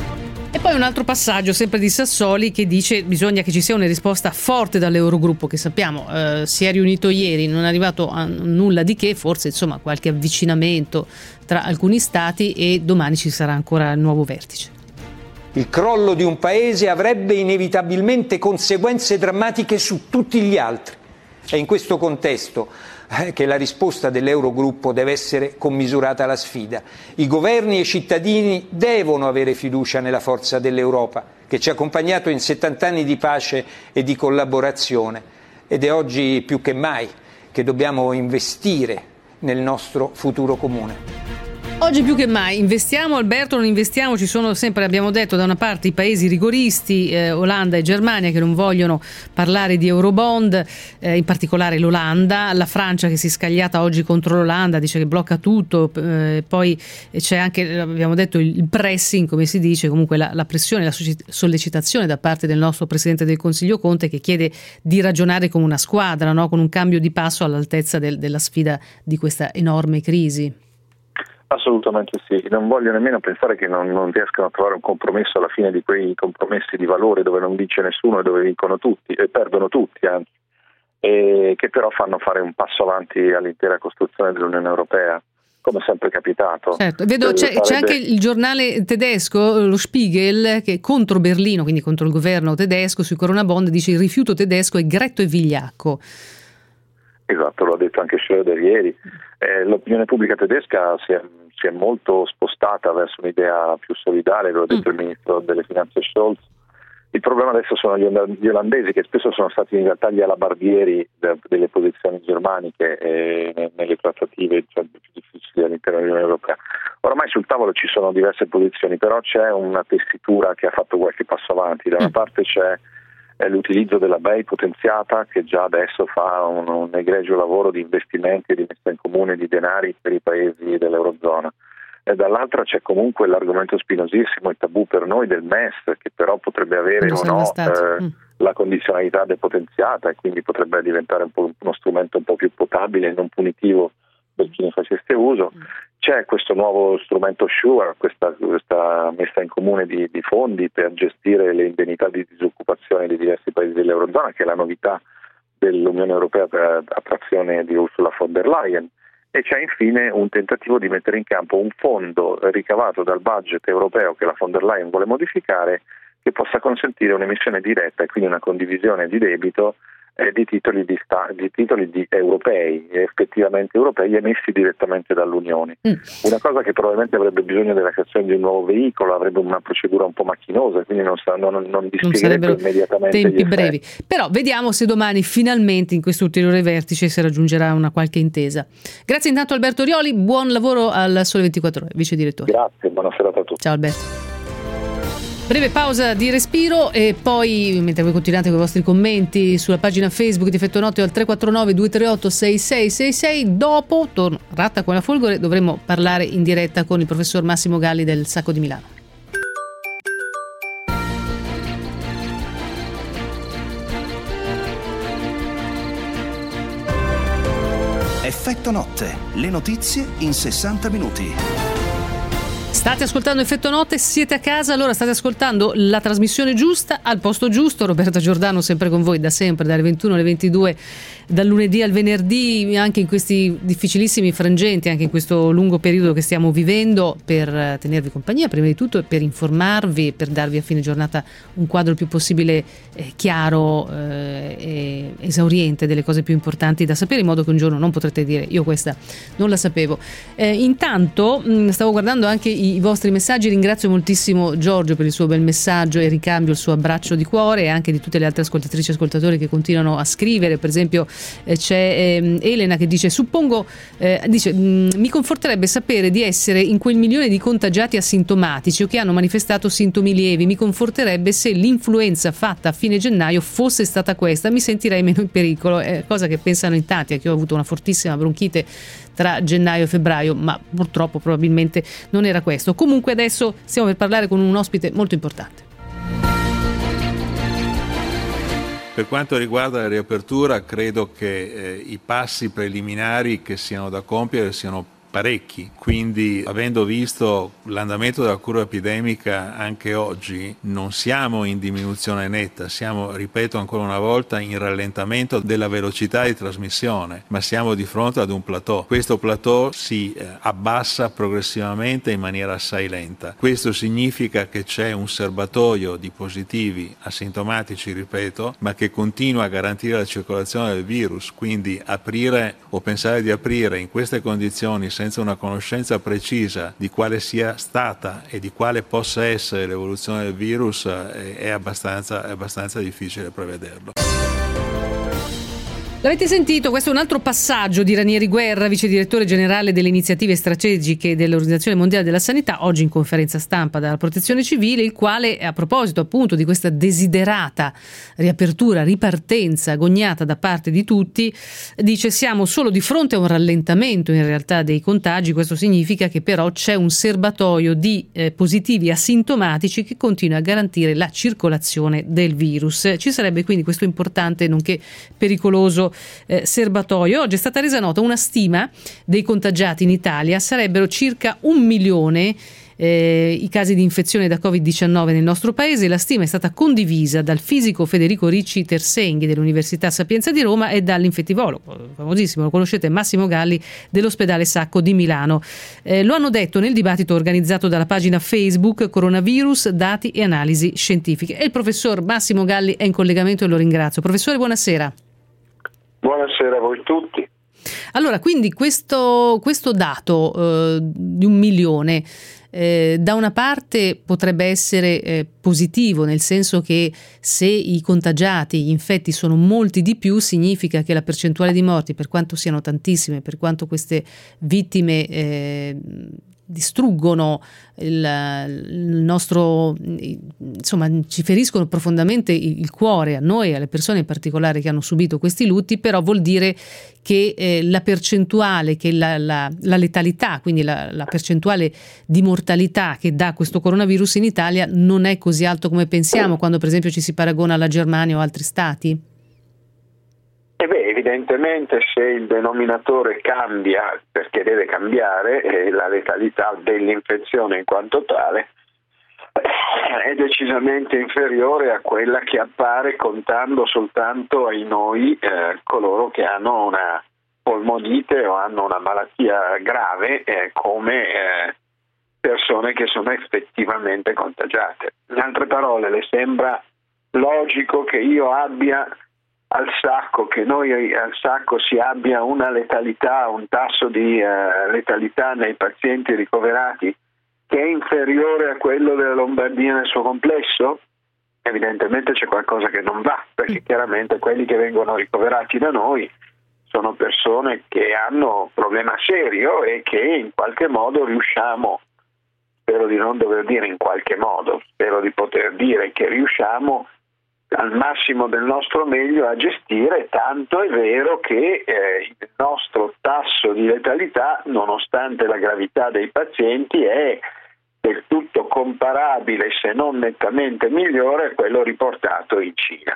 [SPEAKER 3] E poi un altro passaggio sempre di Sassoli che dice bisogna che ci sia una risposta forte dall'Eurogruppo, che sappiamo si è riunito ieri, non è arrivato a nulla di che, forse qualche avvicinamento tra alcuni stati, e domani ci sarà ancora il nuovo vertice.
[SPEAKER 16] Il crollo di un paese avrebbe inevitabilmente conseguenze drammatiche su tutti gli altri. È in questo contesto che la risposta dell'Eurogruppo deve essere commisurata alla sfida. I governi e i cittadini devono avere fiducia nella forza dell'Europa, che ci ha accompagnato in 70 anni di pace e di collaborazione, ed è oggi più che mai che dobbiamo investire nel nostro futuro comune.
[SPEAKER 3] Oggi più che mai investiamo, Alberto, non investiamo, ci sono sempre, abbiamo detto, da una parte i paesi rigoristi, Olanda e Germania, che non vogliono parlare di Eurobond, in particolare l'Olanda, la Francia che si è scagliata oggi contro l'Olanda, dice che blocca tutto, poi c'è anche, abbiamo detto, il pressing, come si dice, comunque la pressione, la sollecitazione da parte del nostro Presidente del Consiglio Conte, che chiede di ragionare come una squadra, no? Con un cambio di passo all'altezza della sfida di questa enorme crisi.
[SPEAKER 15] Assolutamente sì, non voglio nemmeno pensare che non riescano a trovare un compromesso alla fine di quei compromessi di valore dove non vince nessuno e dove vincono tutti e perdono tutti, anzi, e che però fanno fare un passo avanti all'intera costruzione dell'Unione Europea, come sempre capitato.
[SPEAKER 3] Certo, vedo c'è anche il giornale tedesco, lo Spiegel, che contro Berlino, quindi contro il governo tedesco sui Corona Bond, dice il rifiuto tedesco è gretto e vigliacco.
[SPEAKER 15] Esatto, lo ha detto anche Schröder ieri. L'opinione pubblica tedesca si è molto spostata verso un'idea più solidale, lo ha detto il ministro delle finanze Scholz. Il problema adesso sono gli olandesi, che spesso sono stati in realtà gli alabardieri delle posizioni germaniche nelle trattative più difficili all'interno dell'Unione Europea. Oramai sul tavolo ci sono diverse posizioni, però c'è una tessitura che ha fatto qualche passo avanti. Da una parte c'è l'utilizzo della BEI potenziata, che già adesso fa un egregio lavoro di investimenti e di messa in comune di denari per i paesi dell'Eurozona. E dall'altra c'è comunque l'argomento spinosissimo e tabù per noi del MES, che però potrebbe avere o no la condizionalità depotenziata, e quindi potrebbe diventare uno strumento un po' più potabile e non punitivo per chi ne facesse uso. C'è questo nuovo strumento SURE, questa messa in comune di fondi per gestire le indennità di disoccupazione di diversi paesi dell'Eurozona, che è la novità dell'Unione Europea per attrazione di Ursula von der Leyen. E c'è infine un tentativo di mettere in campo un fondo ricavato dal budget europeo che la von der Leyen vuole modificare, che possa consentire un'emissione diretta e quindi una condivisione di debito di titoli europei, effettivamente europei, emessi direttamente dall'Unione. Una cosa che probabilmente avrebbe bisogno della creazione di un nuovo veicolo, avrebbe una procedura un po' macchinosa, quindi non dispiegherebbe immediatamente
[SPEAKER 3] tempi brevi. Però vediamo se domani finalmente in questo ulteriore vertice si raggiungerà una qualche intesa. Grazie intanto Alberto Rioli, buon lavoro al Sole 24 Ore, vice direttore.
[SPEAKER 15] Grazie, buona serata a tutti.
[SPEAKER 3] Ciao Alberto. Breve pausa di respiro e poi, mentre voi continuate con i vostri commenti sulla pagina Facebook di Effetto Notte al 349 238 6666, dopo torno Ratta con la Folgore, dovremo parlare in diretta con il professor Massimo Galli del Sacco di Milano.
[SPEAKER 1] Effetto Notte, le notizie in 60 minuti.
[SPEAKER 3] State ascoltando Effetto Notte, siete a casa, allora state ascoltando la trasmissione giusta, al posto giusto. Roberta Giordano sempre con voi da sempre, dalle 21 alle 22, dal lunedì al venerdì, anche in questi difficilissimi frangenti, anche in questo lungo periodo che stiamo vivendo, per tenervi compagnia prima di tutto e per informarvi, per darvi a fine giornata un quadro il più possibile chiaro e esauriente delle cose più importanti da sapere, in modo che un giorno non potrete dire io questa non la sapevo. Intanto stavo guardando anche i vostri messaggi, ringrazio moltissimo Giorgio per il suo bel messaggio e ricambio il suo abbraccio di cuore, e anche di tutte le altre ascoltatrici e ascoltatori che continuano a scrivere. Per esempio c'è Elena che dice mi conforterebbe sapere di essere in quel milione di contagiati asintomatici o che hanno manifestato sintomi lievi, mi conforterebbe se l'influenza fatta a fine gennaio fosse stata questa, mi sentirei meno in pericolo, cosa che pensano in tanti, anche io ho avuto una fortissima bronchite tra gennaio e febbraio, ma purtroppo probabilmente non era questo. Comunque adesso stiamo per parlare con un ospite molto importante.
[SPEAKER 4] Per quanto riguarda la riapertura, credo che i passi preliminari che siano da compiere siano parecchi, quindi avendo visto l'andamento della curva epidemica anche oggi non siamo in diminuzione netta, siamo, ripeto ancora una volta, in rallentamento della velocità di trasmissione, ma siamo di fronte ad un plateau. Questo plateau si abbassa progressivamente in maniera assai lenta. Questo significa che c'è un serbatoio di positivi asintomatici, ripeto, ma che continua a garantire la circolazione del virus, quindi aprire o pensare di aprire in queste condizioni senza una conoscenza precisa di quale sia stata e di quale possa essere l'evoluzione del virus è abbastanza difficile prevederlo.
[SPEAKER 3] L'avete sentito? Questo è un altro passaggio di Ranieri Guerra, vice direttore generale delle iniziative strategiche dell'Organizzazione Mondiale della Sanità, oggi in conferenza stampa dalla Protezione Civile, il quale, a proposito appunto di questa desiderata riapertura, ripartenza agognata da parte di tutti, dice: siamo solo di fronte a un rallentamento in realtà dei contagi, questo significa che però c'è un serbatoio di positivi asintomatici che continua a garantire la circolazione del virus. Ci sarebbe quindi questo importante nonché pericoloso serbatoio. Oggi è stata resa nota una stima dei contagiati in Italia, sarebbero circa 1 milione i casi di infezione da Covid-19 nel nostro paese. La stima è stata condivisa dal fisico Federico Ricci Tersenghi dell'Università Sapienza di Roma e dall'infettivologo famosissimo, lo conoscete, Massimo Galli dell'Ospedale Sacco di Milano. Lo hanno detto nel dibattito organizzato dalla pagina Facebook Coronavirus, dati e analisi scientifiche. E il professor Massimo Galli è in collegamento e lo ringrazio. Professore, buonasera.
[SPEAKER 17] Buonasera a voi tutti.
[SPEAKER 3] Allora, quindi questo dato di 1 milione da una parte potrebbe essere positivo, nel senso che se i contagiati, gli infetti sono molti di più, significa che la percentuale di morti, per quanto siano tantissime, per quanto queste vittime distruggono il nostro, insomma, ci feriscono profondamente il cuore, a noi e alle persone in particolare che hanno subito questi lutti, però vuol dire che la percentuale, che la letalità, quindi la percentuale di mortalità che dà questo coronavirus in Italia non è così alto come pensiamo, quando per esempio ci si paragona alla Germania o altri stati?
[SPEAKER 15] Evidentemente se il denominatore cambia, perché deve cambiare, la letalità dell'infezione in quanto tale è decisamente inferiore a quella che appare contando soltanto ai noi coloro che hanno una polmonite o hanno una malattia grave come persone che sono effettivamente contagiate. In altre parole, le sembra logico che io abbia che noi al sacco si abbia una letalità, un tasso di letalità nei pazienti ricoverati che è inferiore a quello della Lombardia nel suo complesso? Evidentemente c'è qualcosa che non va, perché chiaramente quelli che vengono ricoverati da noi sono persone che hanno un problema serio e che in qualche modo riusciamo, spero di non dover dire in qualche modo, spero di poter dire che riusciamo al massimo del nostro meglio a gestire, tanto è vero che il nostro tasso di letalità, nonostante la gravità dei pazienti, è del tutto comparabile, se non nettamente migliore, a quello riportato in Cina.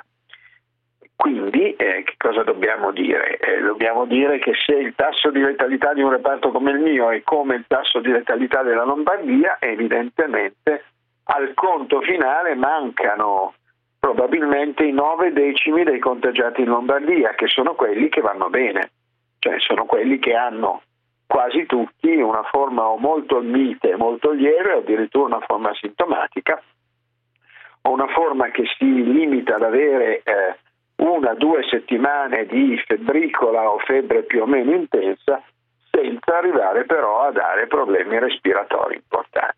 [SPEAKER 15] Quindi che cosa dobbiamo dire? Dobbiamo dire che se il tasso di letalità di un reparto come il mio è come il tasso di letalità della Lombardia, evidentemente al conto finale mancano probabilmente i 9 decimi dei contagiati in Lombardia, che sono quelli che vanno bene, cioè sono quelli che hanno quasi tutti una forma o molto mite, molto lieve, o addirittura una forma asintomatica, o una forma che si limita ad avere 1 o 2 settimane di febbricola o febbre più o meno intensa, senza arrivare però a dare problemi respiratori importanti.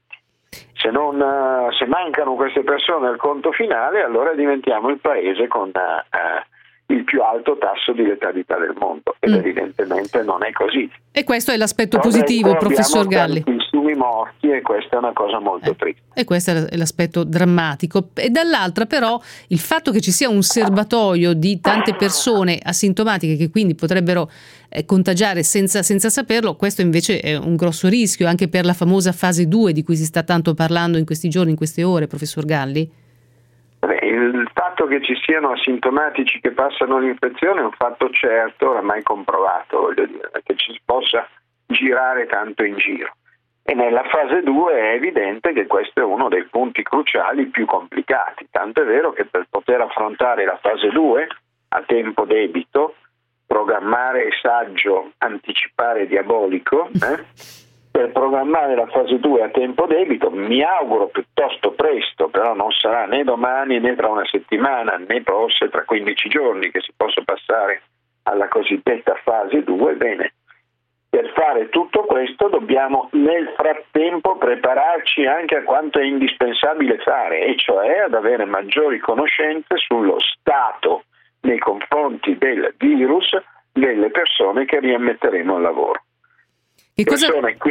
[SPEAKER 15] Se mancano queste persone al conto finale, allora diventiamo il paese con il più alto tasso di letalità del mondo, ed evidentemente non è così.
[SPEAKER 3] E questo è l'aspetto positivo, professor Galli.
[SPEAKER 15] Abbiamo tantissimi morti e questa è una cosa molto triste.
[SPEAKER 3] E questo è l'aspetto drammatico. E dall'altra però il fatto che ci sia un serbatoio di tante persone asintomatiche che quindi potrebbero contagiare senza saperlo, questo invece è un grosso rischio anche per la famosa fase 2 di cui si sta tanto parlando in questi giorni, in queste ore, professor Galli.
[SPEAKER 15] Il fatto che ci siano asintomatici che passano l'infezione è un fatto certo, oramai comprovato, voglio dire, che ci si possa girare tanto in giro. E nella fase 2 è evidente che questo è uno dei punti cruciali più complicati, tanto è vero che per poter affrontare la fase 2 a tempo debito, programmare è saggio, anticipare è diabolico, per programmare la fase 2 a tempo debito, mi auguro piuttosto presto, però non sarà né domani né tra una settimana né forse tra 15 giorni che si possa passare alla cosiddetta fase 2, bene, per fare tutto questo dobbiamo nel frattempo prepararci anche a quanto è indispensabile fare, e cioè ad avere maggiori conoscenze sullo stato nei confronti del virus delle persone che riammetteremo al lavoro. Persone che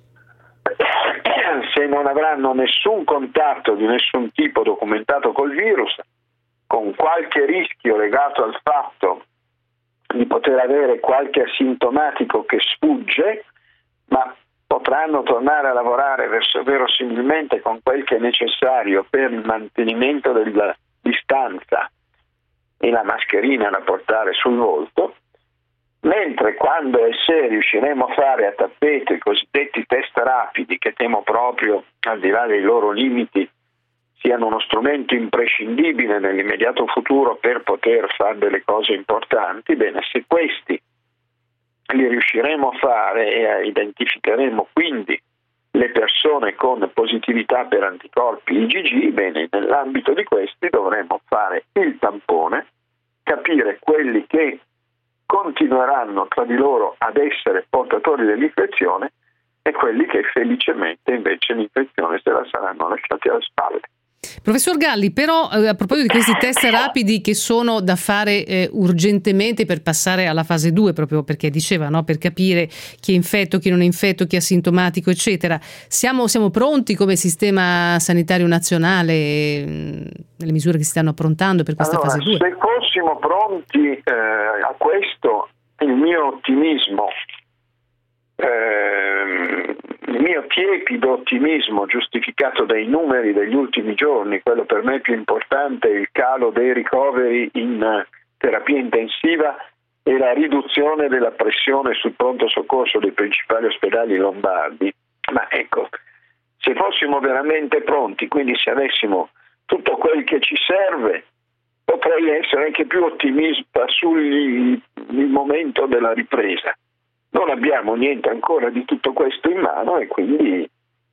[SPEAKER 15] se non avranno nessun contatto di nessun tipo documentato col virus, con qualche rischio legato al fatto di poter avere qualche asintomatico che sfugge, ma potranno tornare a lavorare verosimilmente con quel che è necessario per il mantenimento della distanza e la mascherina da portare sul volto, mentre quando e se riusciremo a fare a tappeto i cosiddetti test rapidi, che temo proprio, al di là dei loro limiti, siano uno strumento imprescindibile nell'immediato futuro per poter fare delle cose importanti, bene, se questi li riusciremo a fare e identificheremo quindi le persone con positività per anticorpi IgG, bene, nell'ambito di questi dovremo fare il tampone, capire quelli che continueranno tra di loro ad essere portatori dell'infezione e quelli che felicemente invece l'infezione se la saranno lasciati alle spalle.
[SPEAKER 3] Professor Galli, però a proposito di questi test rapidi che sono da fare urgentemente per passare alla fase 2, proprio perché diceva, no, per capire chi è infetto, chi non è infetto, chi è asintomatico, eccetera, siamo pronti come sistema sanitario nazionale nelle misure che si stanno approntando per questa fase 2?
[SPEAKER 15] Se fossimo pronti a questo, il mio ottimismo, il mio tiepido ottimismo giustificato dai numeri degli ultimi giorni, quello per me più importante è il calo dei ricoveri in terapia intensiva e la riduzione della pressione sul pronto soccorso dei principali ospedali lombardi. Ma ecco, se fossimo veramente pronti, quindi se avessimo tutto quel che ci serve, potrei essere anche più ottimista sul momento della ripresa. Non abbiamo niente ancora di tutto questo in mano e quindi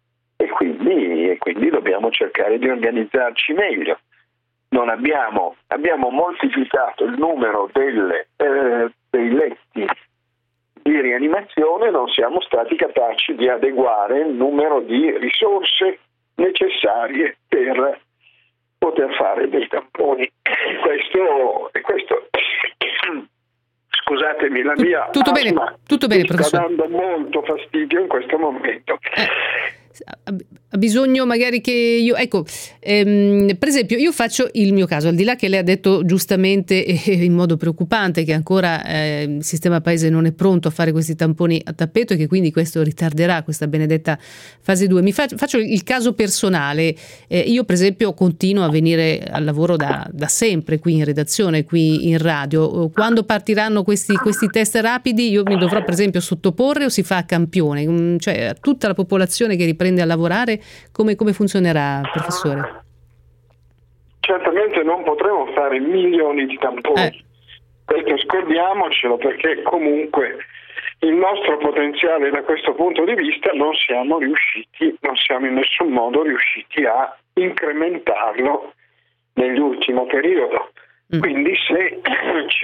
[SPEAKER 15] dobbiamo cercare di organizzarci meglio. Abbiamo moltiplicato il numero dei letti di rianimazione, non siamo stati capaci di adeguare il numero di risorse necessarie per poter fare dei tamponi. Questo scusatemi, la mia
[SPEAKER 3] tutto bene,
[SPEAKER 15] mi
[SPEAKER 3] professore.
[SPEAKER 15] Sta dando molto fastidio in questo momento.
[SPEAKER 3] Ha bisogno magari che io, ecco, per esempio io faccio il mio caso, al di là che lei ha detto giustamente e in modo preoccupante che ancora il sistema paese non è pronto a fare questi tamponi a tappeto e che quindi questo ritarderà questa benedetta fase 2. Faccio il caso personale, io per esempio continuo a venire al lavoro da sempre qui in redazione, qui in radio. Quando partiranno questi test rapidi io mi dovrò per esempio sottoporre o si fa a campione, cioè tutta la popolazione che riprende a lavorare, come funzionerà, professore?
[SPEAKER 15] Certamente non potremo fare milioni di tamponi, questo scordiamocelo, perché comunque il nostro potenziale da questo punto di vista non siamo in nessun modo riusciti a incrementarlo nell'ultimo periodo. Quindi se ci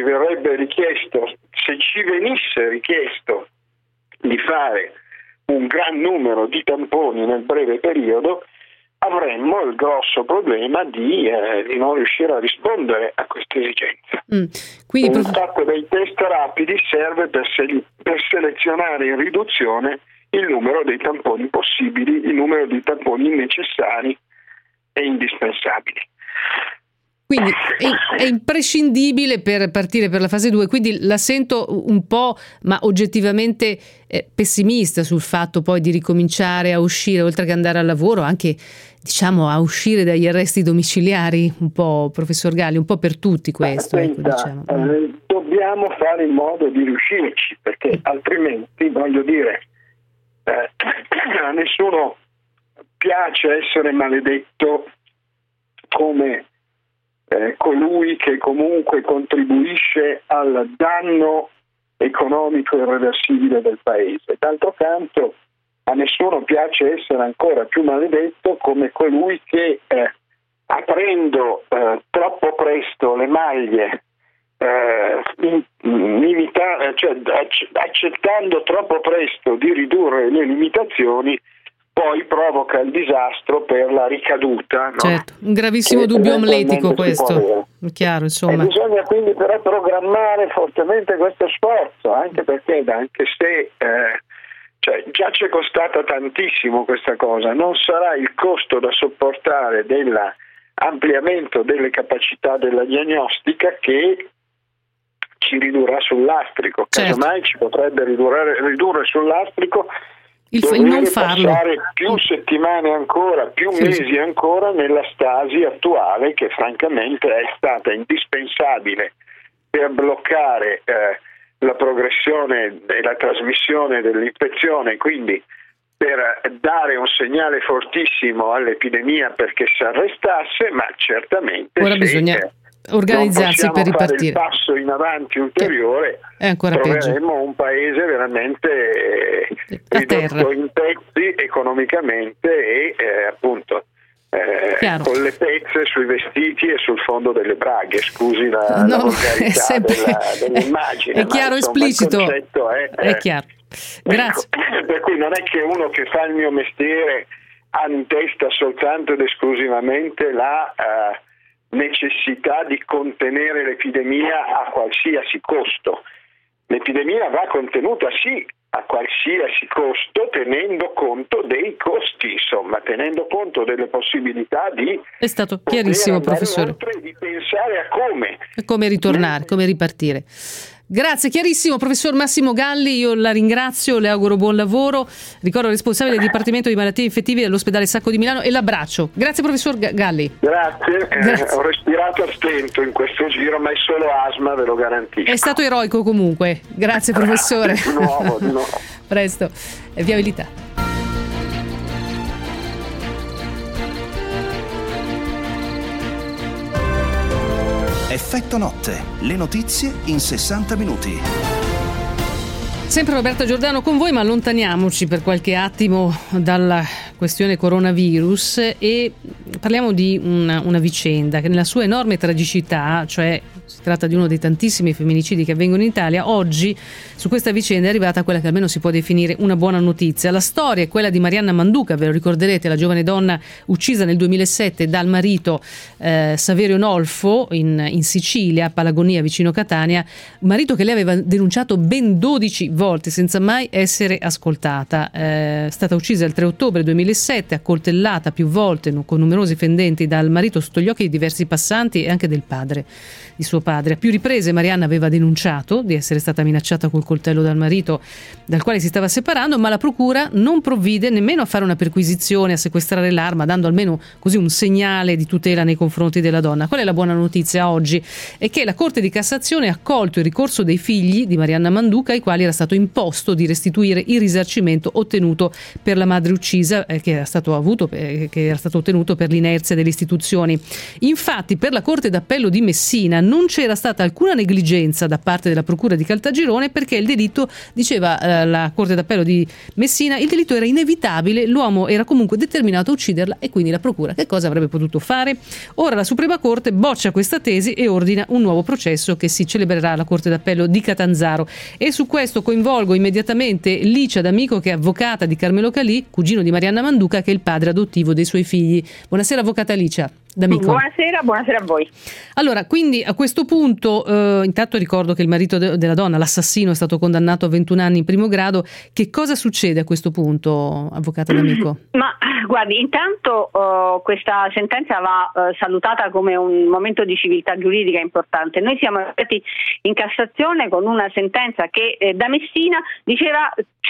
[SPEAKER 15] venisse richiesto di fare un gran numero di tamponi nel breve periodo, avremmo il grosso problema di non riuscire a rispondere a questa esigenza.
[SPEAKER 3] Quindi
[SPEAKER 15] il fatto dei test rapidi serve per selezionare in riduzione il numero dei tamponi possibili, il numero di tamponi necessari e indispensabili.
[SPEAKER 3] Quindi è imprescindibile per partire per la fase 2, quindi la sento un po', ma oggettivamente pessimista sul fatto poi di ricominciare a uscire, oltre che andare al lavoro, anche diciamo a uscire dagli arresti domiciliari, un po', professor Galli, un po' per tutti questo.
[SPEAKER 15] Dobbiamo fare in modo di riuscirci, perché altrimenti, voglio dire, a nessuno piace essere maledetto come colui che comunque contribuisce al danno economico irreversibile del paese. D'altro canto a nessuno piace essere ancora più maledetto come colui che aprendo troppo presto le maglie, accettando troppo presto di ridurre le limitazioni, poi provoca il disastro per la ricaduta. No?
[SPEAKER 3] Certo, un gravissimo dubbio omletico questo, chiaro, insomma.
[SPEAKER 15] E bisogna quindi però programmare fortemente questo sforzo, anche se già ci è costata tantissimo questa cosa, non sarà il costo da sopportare dell'ampliamento delle capacità della diagnostica che ci ridurrà sul lastrico, casomai ci potrebbe ridurre sul lastrico
[SPEAKER 3] non farlo.
[SPEAKER 15] Passare più settimane ancora, più mesi ancora nella stasi attuale, che francamente è stata indispensabile per bloccare la progressione e la trasmissione dell'infezione, quindi per dare un segnale fortississimo all'epidemia perché si arrestasse, ma certamente
[SPEAKER 3] ora bisogna organizzarsi per ripartire.
[SPEAKER 15] Fare il passo in avanti ulteriore, troveremo un paese veramente ridotto in pezzi economicamente e appunto
[SPEAKER 17] con le pezze sui vestiti e sul fondo delle braghe, scusi la volgarità dell'immagine.
[SPEAKER 3] È chiaro, esplicito.
[SPEAKER 17] Il concetto
[SPEAKER 3] è chiaro. Grazie.
[SPEAKER 17] Per cui non è che uno che fa il mio mestiere ha in testa soltanto ed esclusivamente la necessità di contenere l'epidemia a qualsiasi costo. L'epidemia va contenuta sì a qualsiasi costo, tenendo conto dei costi, insomma, tenendo conto delle possibilità di
[SPEAKER 3] è stato chiarissimo, professore,
[SPEAKER 17] oltre, di pensare a
[SPEAKER 3] come ritornare, come ripartire. Grazie, chiarissimo, professor Massimo Galli, io la ringrazio, le auguro buon lavoro, ricordo responsabile del Dipartimento di Malattie Infettive dell'Ospedale Sacco di Milano, e l'abbraccio. Grazie professor Galli.
[SPEAKER 17] Grazie. Ho respirato a stento in questo giro, ma è solo asma, ve lo garantisco.
[SPEAKER 3] È stato eroico comunque, grazie professore.
[SPEAKER 17] Di nuovo.
[SPEAKER 3] Presto, e viabilità.
[SPEAKER 1] Effetto notte, le notizie in 60 minuti.
[SPEAKER 3] Sempre Roberta Giordano con voi, ma allontaniamoci per qualche attimo dalla questione coronavirus e parliamo di una vicenda che nella sua enorme tragicità, cioè si tratta di uno dei tantissimi femminicidi che avvengono in Italia, oggi su questa vicenda è arrivata quella che almeno si può definire una buona notizia. La storia è quella di Marianna Manduca, ve lo ricorderete, la giovane donna uccisa nel 2007 dal marito Saverio Nolfo in Sicilia, a Palagonia vicino Catania, marito che lei aveva denunciato ben 12 volte senza mai essere ascoltata. È stata uccisa il 3 ottobre 2007, accoltellata più volte con numerosi fendenti dal marito sotto gli occhi di diversi passanti e anche del padre, di suo padre. A più riprese Marianna aveva denunciato di essere stata minacciata col coltello dal marito dal quale si stava separando, ma la procura non provvide nemmeno a fare una perquisizione, a sequestrare l'arma, dando almeno così un segnale di tutela nei confronti della donna. Qual è la buona notizia oggi? È che la Corte di Cassazione ha accolto il ricorso dei figli di Marianna Manduca, ai quali era stato imposto di restituire il risarcimento ottenuto per la madre uccisa, che era stato ottenuto per l'inerzia delle istituzioni. Infatti per la Corte d'Appello di Messina non c'era stata alcuna negligenza da parte della Procura di Caltagirone, perché il delitto, diceva la Corte d'Appello di Messina, il delitto era inevitabile, l'uomo era comunque determinato a ucciderla e quindi la Procura che cosa avrebbe potuto fare? Ora la Suprema Corte boccia questa tesi e ordina un nuovo processo che si celebrerà alla Corte d'Appello di Catanzaro, e su questo coinvolgo immediatamente Licia D'Amico, che è avvocata di Carmelo Calì, cugino di Marianna Manduca, che è il padre adottivo dei suoi figli. Buonasera avvocata Licia D'Amico.
[SPEAKER 18] Buonasera a voi.
[SPEAKER 3] Allora, quindi a questo punto intanto ricordo che il marito della donna, l'assassino, è stato condannato a 21 anni in primo grado. Che cosa succede a questo punto, avvocata D'Amico?
[SPEAKER 18] Ma guardi, intanto questa sentenza va salutata come un momento di civiltà giuridica importante. Noi siamo andati in Cassazione con una sentenza che da Messina diceva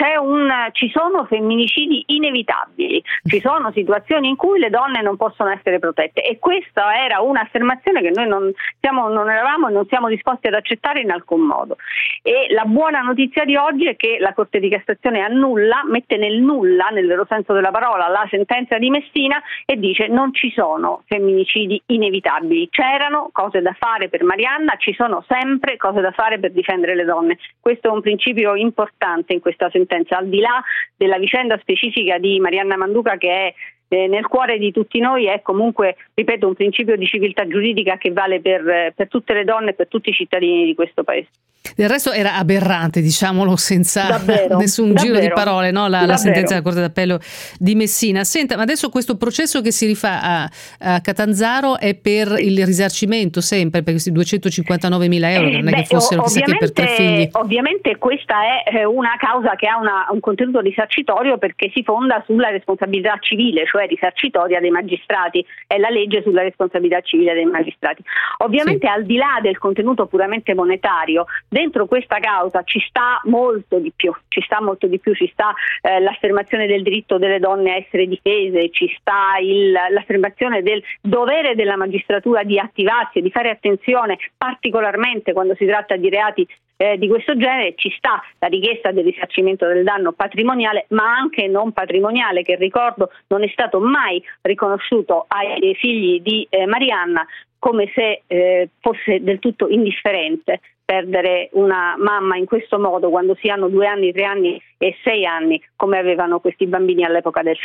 [SPEAKER 18] ci sono femminicidi inevitabili, ci sono situazioni in cui le donne non possono essere protette, e questa era un'affermazione che noi non eravamo e non siamo disposti ad accettare in alcun modo. E la buona notizia di oggi è che la Corte di Cassazione mette nel nulla, nel vero senso della parola, la sentenza di Messina e dice non ci sono femminicidi inevitabili. C'erano cose da fare per Marianna, ci sono sempre cose da fare per difendere le donne. Questo è un principio importante in questa sentenza, al di là della vicenda specifica di Marianna Manduca, che è nel cuore di tutti noi, è comunque, ripeto, un principio di civiltà giuridica che vale per tutte le donne e per tutti i cittadini di questo paese.
[SPEAKER 3] Del resto era aberrante, diciamolo senza nessun giro di parole, no? La sentenza della Corte d'Appello di Messina. Senta, ma adesso questo processo che si rifà a Catanzaro è per il risarcimento sempre, per questi 259.000 euro, che non è che fossero chissà che per 3 figli.
[SPEAKER 18] Ovviamente questa è una causa che ha un contenuto risarcitorio, perché si fonda sulla responsabilità civile, cioè risarcitoria dei magistrati, è la legge sulla responsabilità civile dei magistrati. Ovviamente al di là del contenuto puramente monetario, dentro questa causa ci sta molto di più, ci sta l'affermazione del diritto delle donne a essere difese, ci sta l'affermazione del dovere della magistratura di attivarsi e di fare attenzione particolarmente quando si tratta di reati di questo genere, ci sta la richiesta del risarcimento del danno patrimoniale, ma anche non patrimoniale, che ricordo non è stato mai riconosciuto ai figli di Marianna, come se fosse del tutto indifferente perdere una mamma in questo modo quando si hanno 2 anni, 3 anni e 6 anni, come avevano questi bambini all'epoca del fatto.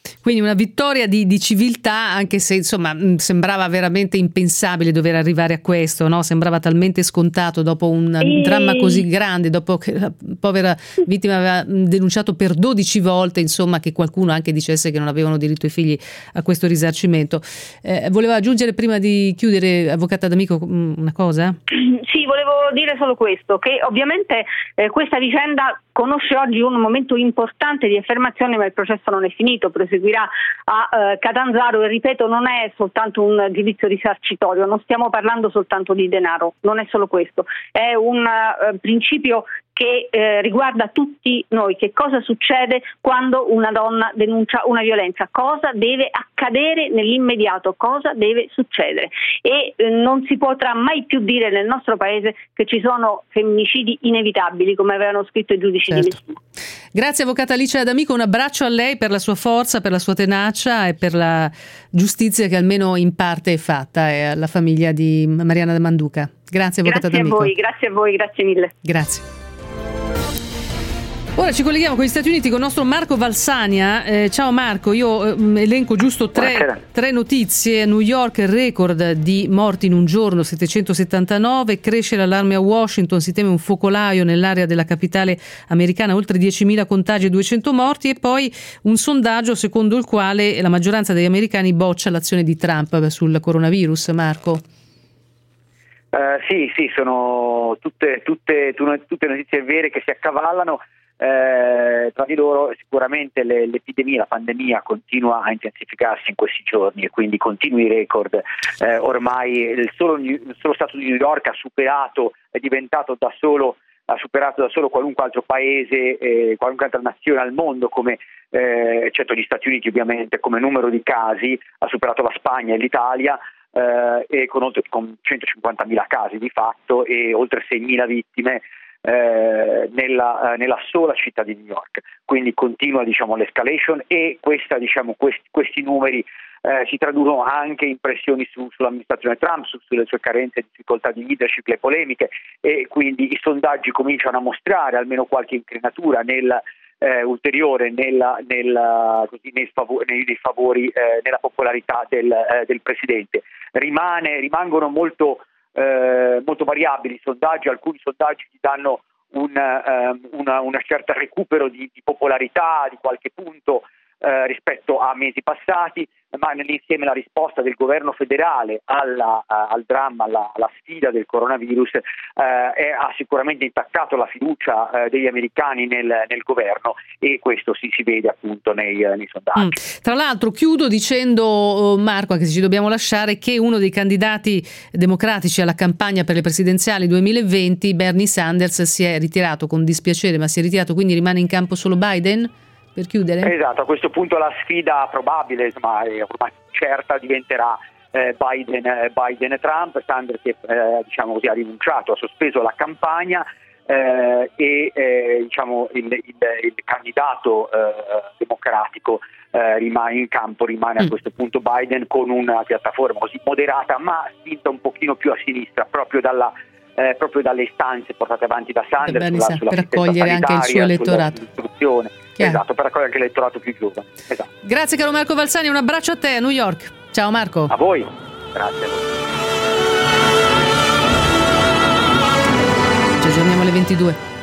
[SPEAKER 3] Quindi una vittoria di civiltà, anche se insomma sembrava veramente impensabile dover arrivare a questo, no? Sembrava talmente scontato dopo un dramma così grande, dopo che la povera vittima aveva denunciato per 12 volte, insomma, che qualcuno anche dicesse che non avevano diritto i figli a questo risarcimento. Voleva aggiungere prima di chiudere, avvocata D'Amico, una cosa?
[SPEAKER 18] Sì, volevo dire solo questo, che ovviamente questa vicenda conosce oggi un momento importante di affermazione, ma il processo non è finito, proseguirà a Catanzaro e ripeto, non è soltanto un giudizio risarcitorio, non stiamo parlando soltanto di denaro, non è solo questo, è un principio che riguarda tutti noi. Che cosa succede quando una donna denuncia una violenza? Cosa deve accadere nell'immediato? Cosa deve succedere? E non si potrà mai più dire nel nostro paese che ci sono femminicidi inevitabili, come avevano scritto i giudici di Messina.
[SPEAKER 3] Grazie avvocata Alice D'Amico, un abbraccio a lei per la sua forza, per la sua tenacia e per la giustizia che almeno in parte è fatta, e alla famiglia di Mariana Manduca. Grazie avvocata D'Amico.
[SPEAKER 18] Grazie a voi, grazie mille.
[SPEAKER 3] Grazie. Ora ci colleghiamo con gli Stati Uniti con il nostro Marco Valsania. Ciao Marco, io elenco giusto tre notizie. New York, record di morti in un giorno, 779, cresce l'allarme a Washington, si teme un focolaio nell'area della capitale americana, oltre 10.000 contagi e 200 morti, e poi un sondaggio secondo il quale la maggioranza degli americani boccia l'azione di Trump sul coronavirus. Marco?
[SPEAKER 19] Sì, sono tutte notizie vere che si accavallano. Tra di loro sicuramente l'epidemia, la pandemia continua a intensificarsi in questi giorni e quindi continui i record. Ormai il solo stato di New York ha superato da solo qualunque altro paese, qualunque altra nazione al mondo, come eccetto gli Stati Uniti ovviamente, come numero di casi, ha superato la Spagna e l'Italia, e con 150.000 casi di fatto e oltre 6.000 vittime nella sola città di New York. Quindi continua l'escalation, e questi numeri si traducono anche in pressioni sull'amministrazione Trump, sulle sue carenze e difficoltà di leadership, le polemiche, e quindi i sondaggi cominciano a mostrare almeno qualche incrinatura ulteriore nei favori, nella popolarità del presidente. Rimangono molto variabili i sondaggi. Alcuni sondaggi ti danno una certa recupero di popolarità di qualche punto rispetto a mesi passati, ma nell'insieme la risposta del governo federale al dramma, alla sfida del coronavirus ha sicuramente intaccato la fiducia degli americani nel governo, e questo si vede appunto nei sondaggi.
[SPEAKER 3] Tra l'altro chiudo dicendo, Marco, anche se ci dobbiamo lasciare, che uno dei candidati democratici alla campagna per le presidenziali 2020, Bernie Sanders, si è ritirato con dispiacere, ma si è ritirato, quindi rimane in campo solo Biden? Per chiudere? Esatto,
[SPEAKER 19] a questo punto la sfida probabile, insomma, ormai certa, diventerà Biden e Trump. Sanders ha rinunciato, ha sospeso la campagna, e il candidato democratico rimane in campo, a questo punto Biden, con una piattaforma così moderata ma spinta un pochino più a sinistra proprio dalle istanze portate avanti da Sanders sulla
[SPEAKER 3] per accogliere anche il suo elettorato.
[SPEAKER 19] Esatto, per accogliere anche l'elettorato più giovane. Esatto.
[SPEAKER 3] Grazie caro Marco Valsani, un abbraccio a te a New York. Ciao Marco.
[SPEAKER 19] A voi. Grazie a voi.
[SPEAKER 3] Ci aggiorniamo alle 22.